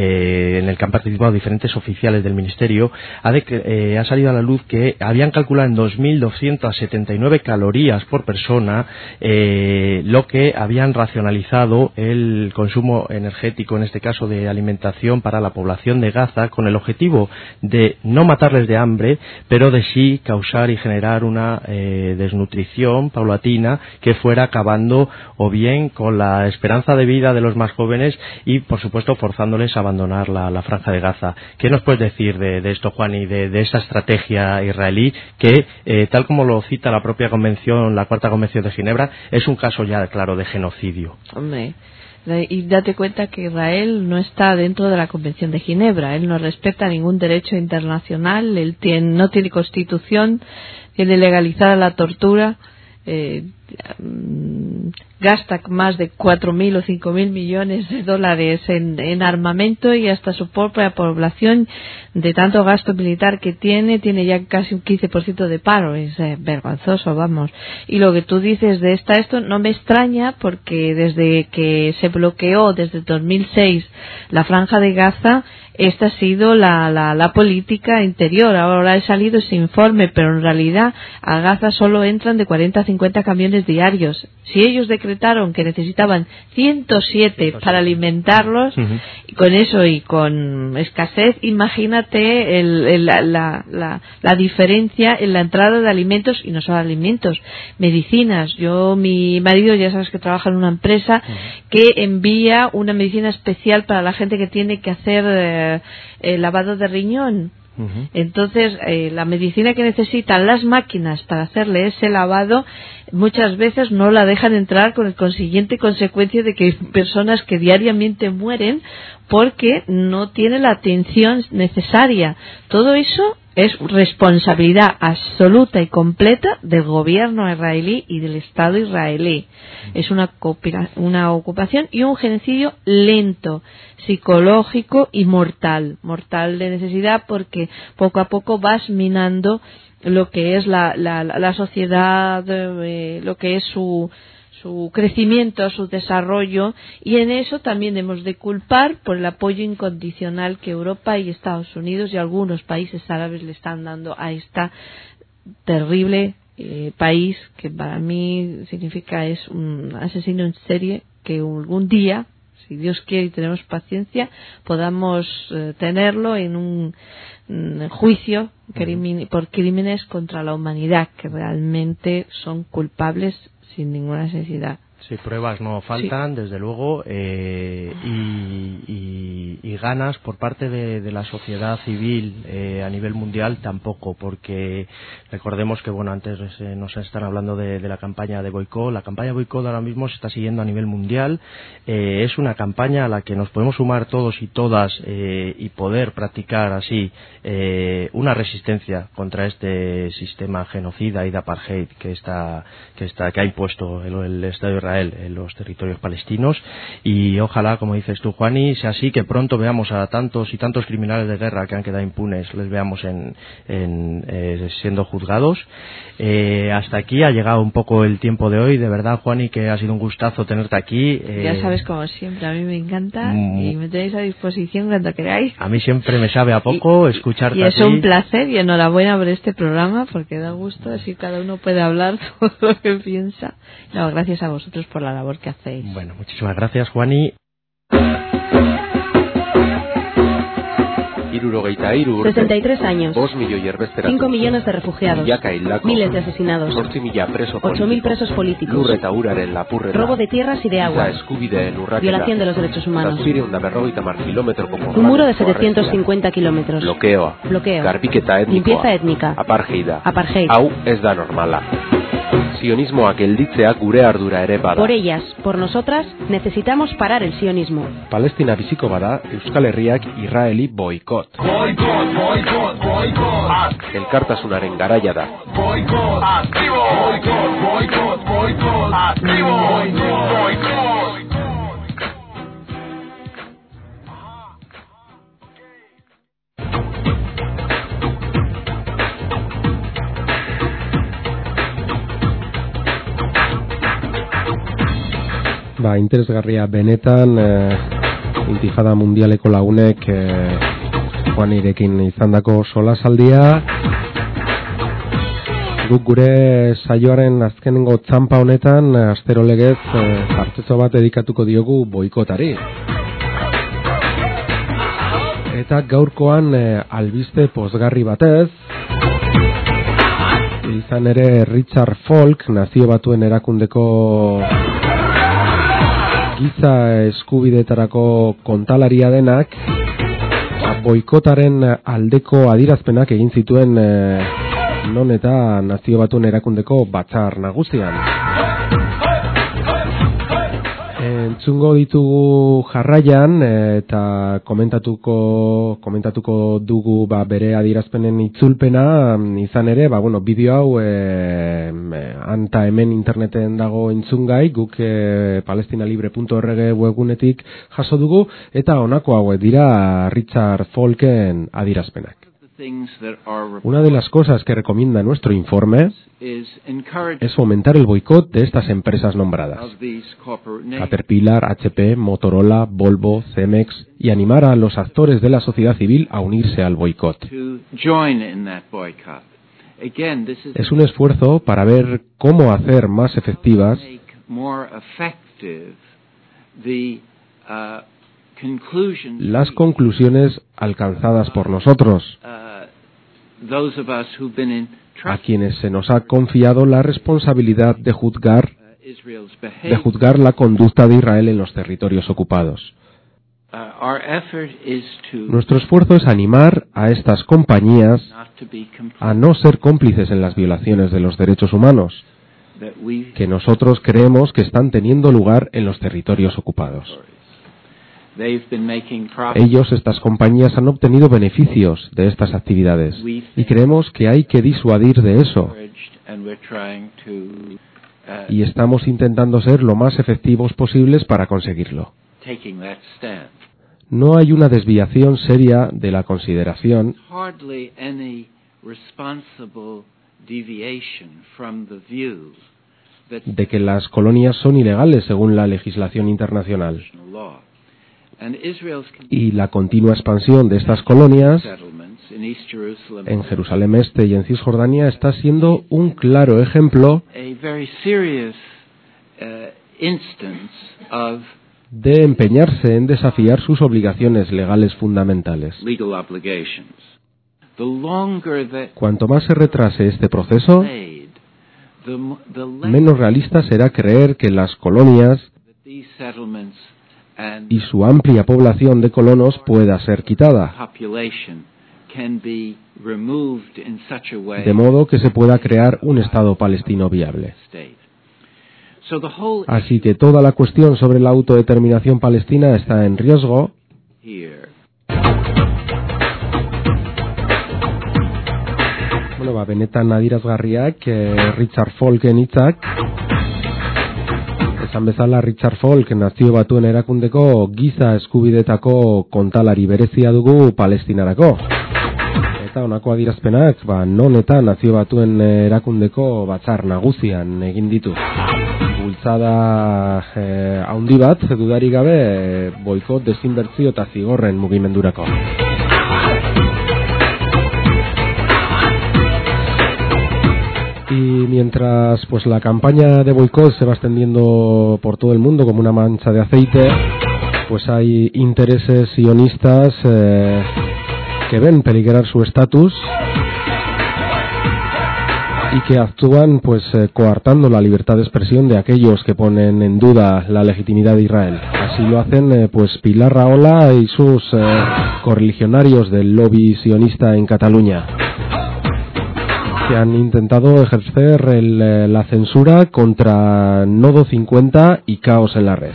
eh, en el que han participado diferentes oficiales del ministerio, ha, de, eh, ha salido a la luz que habían calculado en dos mil doscientas setenta y nueve calorías por persona eh, lo que habían racionalizado el consumo energético, en este caso de alimentación, para la población de Gaza, con el objetivo de no matarles de hambre, pero de sí causar y generar una eh, desnutrición paulatina que fuera acabando o bien con la esperanza de vida de los más jóvenes y, por supuesto, forzándoles a abandonar la, la franja de Gaza. ¿Qué nos puedes decir de, de esto, Juan, y de, de esta estrategia israelí que, eh, tal como lo cita la propia convención, la Cuarta Convención de Ginebra, es un caso ya claro de genocidio? Hombre, y date cuenta que Israel no está dentro de la Convención de Ginebra, él no respeta ningún derecho internacional, él tiene, no tiene constitución, tiene legalizada la tortura, eh, um, gasta más de cuatro mil o cinco mil millones de dólares en, en armamento, y hasta su propia población, de tanto gasto militar que tiene, tiene ya casi un quince por ciento de paro. Es eh, vergonzoso, vamos. Y lo que tú dices de esta, esto no me extraña, porque desde que se bloqueó, desde dos mil seis, la Franja de Gaza, esta ha sido la, la, la política interior. Ahora ha salido ese informe, pero en realidad a Gaza solo entran de cuarenta a cincuenta camiones diarios. Si ellos decretaron que necesitaban ciento siete para alimentarlos, uh-huh. y con eso y con escasez, imagínate el, el, la, la, la, la diferencia en la entrada de alimentos, y no solo alimentos, medicinas. Yo, mi marido, ya sabes que trabaja en una empresa uh-huh. que envía una medicina especial para la gente que tiene que hacer eh, el lavado de riñón. Uh-huh. Entonces, eh, la medicina que necesitan las máquinas para hacerle ese lavado, muchas veces no la dejan entrar, con el consiguiente consecuencia de que hay personas que diariamente mueren porque no tienen la atención necesaria. Todo eso es responsabilidad absoluta y completa del gobierno israelí y del Estado israelí. Es una, una ocupación y un genocidio lento, psicológico y mortal. Mortal de necesidad, porque poco a poco vas minando lo que es la, la, la sociedad, eh, lo que es su su crecimiento, su desarrollo, y en eso también hemos de culpar por el apoyo incondicional que Europa y Estados Unidos y algunos países árabes le están dando a esta terrible eh, país, que para mí significa es un asesino en serie, que algún día, si Dios quiere y tenemos paciencia, podamos eh, tenerlo en un mm, juicio crimin- por crímenes contra la humanidad, que realmente son culpables sin ninguna necesidad. Sí, pruebas no faltan, sí. desde luego, eh, y, y, y ganas por parte de, de la sociedad civil eh, a nivel mundial tampoco, porque recordemos que, bueno, antes eh, nos están hablando de, de la campaña de boicot. La campaña de boicot ahora mismo se está siguiendo a nivel mundial. Eh, es una campaña a la que nos podemos sumar todos y todas eh, y poder practicar así eh, una resistencia contra este sistema genocida y de apartheid que está que está que ha impuesto el, el Estado de Israel en los territorios palestinos. Y ojalá, como dices tú, Juani, sea así, que pronto veamos a tantos y tantos criminales de guerra que han quedado impunes, les veamos en, en eh, siendo juzgados. Eh, hasta aquí ha llegado un poco el tiempo de hoy. De verdad, Juani, que ha sido un gustazo tenerte aquí. Eh, ya sabes, como siempre, a mí me encanta mm, y me tenéis a disposición cuando queráis. A mí siempre me sabe a poco y, escucharte. Y es un placer, y enhorabuena por este programa, porque da gusto, así cada uno puede hablar todo lo que piensa. No, gracias a vosotros por la labor que hacéis. Bueno, muchísimas gracias, Juani. Irurogeita iru sesenta y tres años. Dos millones erbestera. Cinco millones de refugiados. Miles de asesinados. Ocho mil presos políticos. Lurreta uraren lapurreta. Robo de tierras y de agua. Violación de los derechos humanos. Un muro de setecientos cincuenta kilómetros. Bloqueo. Bloqueo. Garbiketa étnico. Limpieza étnica. Apartheida. Apartheid. Hau ez da normala. Sionismoak gelditzea gure ardura ere bada. Por ellas, por nosotras, necesitamos parar el sionismo. Palestina biziko bada, Euskal Herriak Israeli boikot. Boikot, boikot, boikot. Elkartasunaren garaia da. Boikot, aktibo. Boikot, boikot, boikot. Aktibo. Boikot, boikot. Ba, interesgarria benetan, eh, intifada mundialeko lagunek eh, Juanirekin izandako solasaldia. Guk gure saioaren azkenengo txampa honetan, astero legez, eh, jartzezo bat dedikatuko diogu boikotari. Eta gaurkoan eh, albiste pozgarri batez, izan ere Richard Falk, Nazio Batuen erakundeko giza eskubideetarako kontalaria denak, boikotaren aldeko adirazpenak egin zituen eh, non eta Nazio Batuen erakundeko batzar nagusian. En entzungo ditugu jarraian eta komentatuko komentatuko dugu ba, bere adierazpenen itzulpena izan ere, ba, bueno, bideo hau e, anta hemen interneten dago entzungai, guk e, palestinalibre punto org webgunetik jaso dugu, eta honako hauek dira Richard Falken adierazpenak. Una de las cosas que recomienda nuestro informe es fomentar el boicot de estas empresas nombradas, Caterpillar, H P, Motorola, Volvo, Cemex, y animar a los actores de la sociedad civil a unirse al boicot. Es un esfuerzo para ver cómo hacer más efectivas las conclusiones alcanzadas por nosotros, a quienes se nos ha confiado la responsabilidad de juzgar, de juzgar la conducta de Israel en los territorios ocupados. Nuestro esfuerzo es animar a estas compañías a no ser cómplices en las violaciones de los derechos humanos que nosotros creemos que están teniendo lugar en los territorios ocupados. Ellos, estas compañías, han obtenido beneficios de estas actividades y creemos que hay que disuadir de eso. Y estamos intentando ser lo más efectivos posibles para conseguirlo. No hay una desviación seria de la consideración de que las colonias son ilegales según la legislación internacional. Y la continua expansión de estas colonias en Jerusalén Este y en Cisjordania está siendo un claro ejemplo de empeñarse en desafiar sus obligaciones legales fundamentales. Cuanto más se retrase este proceso, menos realista será creer que las colonias y su amplia población de colonos pueda ser quitada, de modo que se pueda crear un Estado palestino viable. Así que toda la cuestión sobre la autodeterminación palestina está en riesgo. Bueno, ba, benetan adierazgarriak, eh, Richard Falken hitzak. Esan bezala, Richard Falk Nazio Batuen Erakundeko giza eskubidetako kontalari berezia dugu Palestinarako. Eta honako adierazpenak, ba, non eta Nazio Batuen Erakundeko batzar nagusian egin ditu. Bultzada eh, haundi bat, dudarik gabe, boikot, desinbertzio eta zigorren mugimendurako. Y mientras pues la campaña de boicot se va extendiendo por todo el mundo como una mancha de aceite, pues hay intereses sionistas eh, que ven peligrar su estatus y que actúan pues eh, coartando la libertad de expresión de aquellos que ponen en duda la legitimidad de Israel. Así lo hacen eh, pues Pilar Rahola y sus eh, correligionarios del lobby sionista en Cataluña, que han intentado ejercer el, la censura contra Nodo cincuenta y Caos en la Red.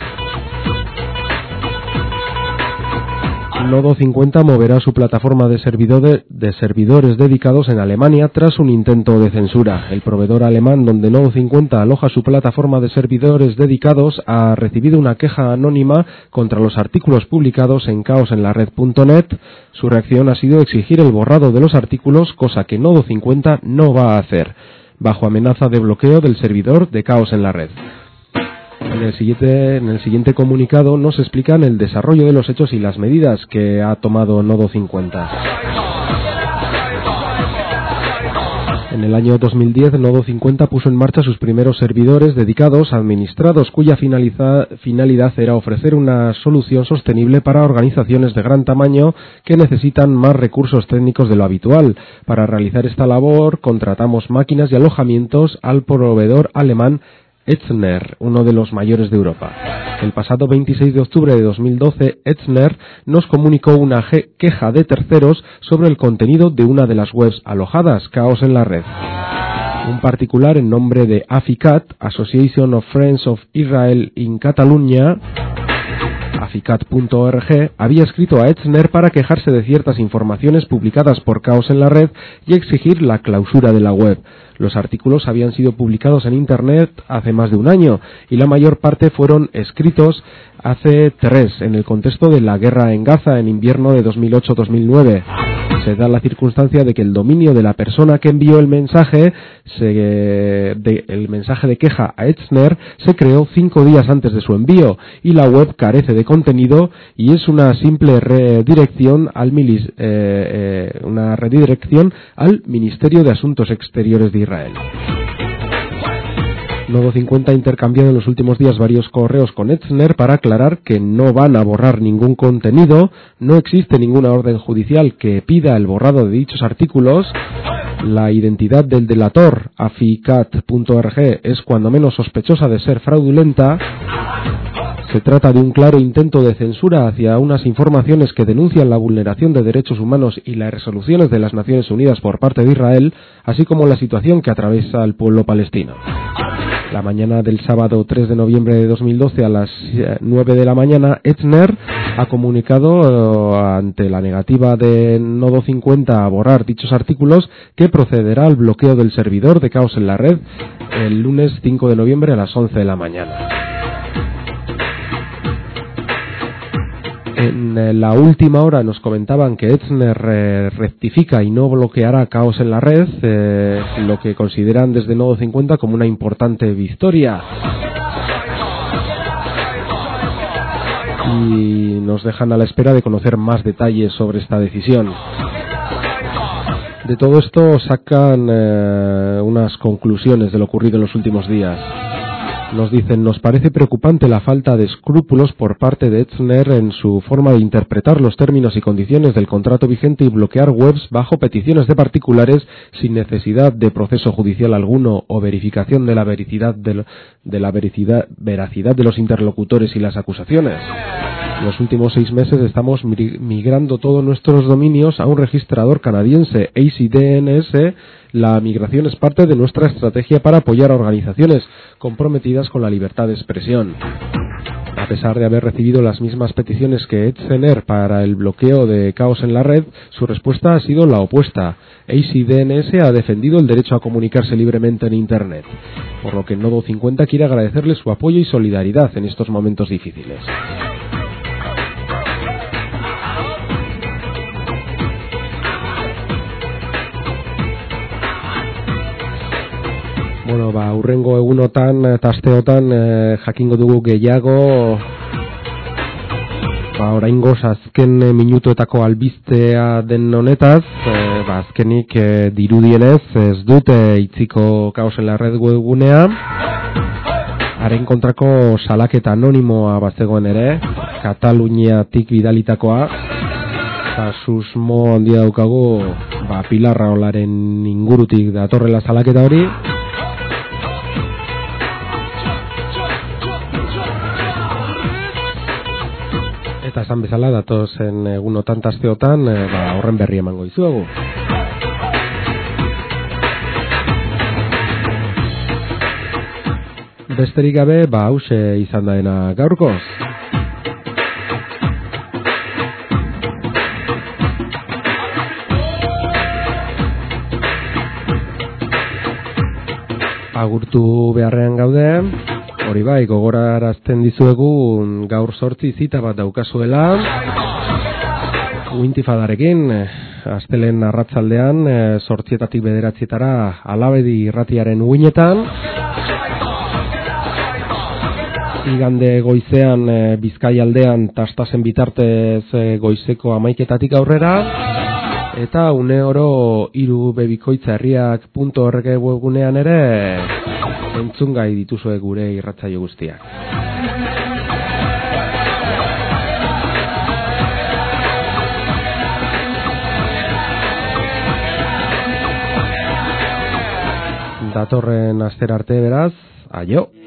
Nodo cincuenta moverá su plataforma de, servidor de servidores dedicados en Alemania tras un intento de censura. El proveedor alemán donde Nodo cincuenta aloja su plataforma de servidores dedicados ha recibido una queja anónima contra los artículos publicados en caos en la red punto net. Su reacción ha sido exigir el borrado de los artículos, cosa que Nodo cincuenta no va a hacer, bajo amenaza de bloqueo del servidor de Caos en la Red. En el siguiente, en el siguiente comunicado nos explican el desarrollo de los hechos y las medidas que ha tomado Nodo cincuenta. En el año dos mil diez, Nodo cincuenta puso en marcha sus primeros servidores dedicados administrados, cuya finaliza, finalidad era ofrecer una solución sostenible para organizaciones de gran tamaño que necesitan más recursos técnicos de lo habitual. Para realizar esta labor, contratamos máquinas y alojamientos al proveedor alemán Etzner, uno de los mayores de Europa. El pasado veintiséis de octubre de dos mil doce, Etzner nos comunicó una queja de terceros sobre el contenido de una de las webs alojadas, Caos en la Red. Un particular en nombre de AFICAT, Association of Friends of Israel in Catalunya, aficat punto org, había escrito a Etzner para quejarse de ciertas informaciones publicadas por Caos en la Red y exigir la clausura de la web. Los artículos habían sido publicados en Internet hace más de un año y la mayor parte fueron escritos hace tres, en el contexto de la guerra en Gaza en invierno de dos mil ocho dos mil nueve. Se da la circunstancia de que el dominio de la persona que envió el mensaje, se, de, el mensaje de queja a Etzner, se creó cinco días antes de su envío y la web carece de contenido y es una simple redirección al, milis, eh, eh, una redirección al Ministerio de Asuntos Exteriores de Israel. Nodo cincuenta ha intercambiado en los últimos días varios correos con Etzner para aclarar que no van a borrar ningún contenido, no existe ninguna orden judicial que pida el borrado de dichos artículos, la identidad del delator, aficat punto org, es cuando menos sospechosa de ser fraudulenta. Se trata de un claro intento de censura hacia unas informaciones que denuncian la vulneración de derechos humanos y las resoluciones de las Naciones Unidas por parte de Israel, así como la situación que atraviesa el pueblo palestino. La mañana del sábado tres de noviembre de dos mil doce a las nueve de la mañana, Etzner ha comunicado uh, ante la negativa de Nodo cincuenta a borrar dichos artículos que procederá al bloqueo del servidor de Caos en la Red el lunes cinco de noviembre a las once de la mañana. En la última hora nos comentaban que Etzner eh, rectifica y no bloqueará Caos en la Red, eh, lo que consideran desde Nodo cincuenta como una importante victoria. Y nos dejan a la espera de conocer más detalles sobre esta decisión. De todo esto sacan eh, unas conclusiones de lo ocurrido en los últimos días. Nos dicen, nos parece preocupante la falta de escrúpulos por parte de Etzner en su forma de interpretar los términos y condiciones del contrato vigente y bloquear webs bajo peticiones de particulares sin necesidad de proceso judicial alguno o verificación de la veracidad de, de la veracidad, veracidad de los interlocutores y las acusaciones. En los últimos seis meses estamos migrando todos nuestros dominios a un registrador canadiense, A C D N S. La migración es parte de nuestra estrategia para apoyar a organizaciones comprometidas con la libertad de expresión. A pesar de haber recibido las mismas peticiones que Etzner para el bloqueo de Caos en la Red, su respuesta ha sido la opuesta. A C D N S ha defendido el derecho a comunicarse libremente en Internet, por lo que Nodo cincuenta quiere agradecerle su apoyo y solidaridad en estos momentos difíciles. Bueno, ba, urrengo egunotan eta asteotan eh, jakingo dugu gehiago, ba, oraingoz azken minutuetako albistea den honetaz, eh, ba, azkenik eh, dirudienez ez dute itziko Caos en la Red webgunea, haren kontrako salaketa anonimoa bazegoen ere, Kataluniatik bidalitakoa, ba, susmo handia daukagu, ba, Pilar Raholaren ingurutik datorrela salaketa hori. Eta esan bezala, datozen egunotan eta asteotan, e, ba, horren berri emango dizuegu. Besterik gabe, ba, hause izan daena gaurkoz. Agurtu beharrean gaude. Hori bai, gogorarazten dizuegu gaur zortzi zita bat daukazuela Uintifadarekin, astelen arratsaldean zortzietatik bederatzietara Alabedi irratiaren uinetan. Igande goizean Bizkaialdean Tastasen bitartez goizeko hamaiketatik aurrera. Eta une oro hiru bebikoitza herriak puntu org webgunean ere entzungai dituzue gure irratsaio guztiak. Datorren astera arte beraz, aio!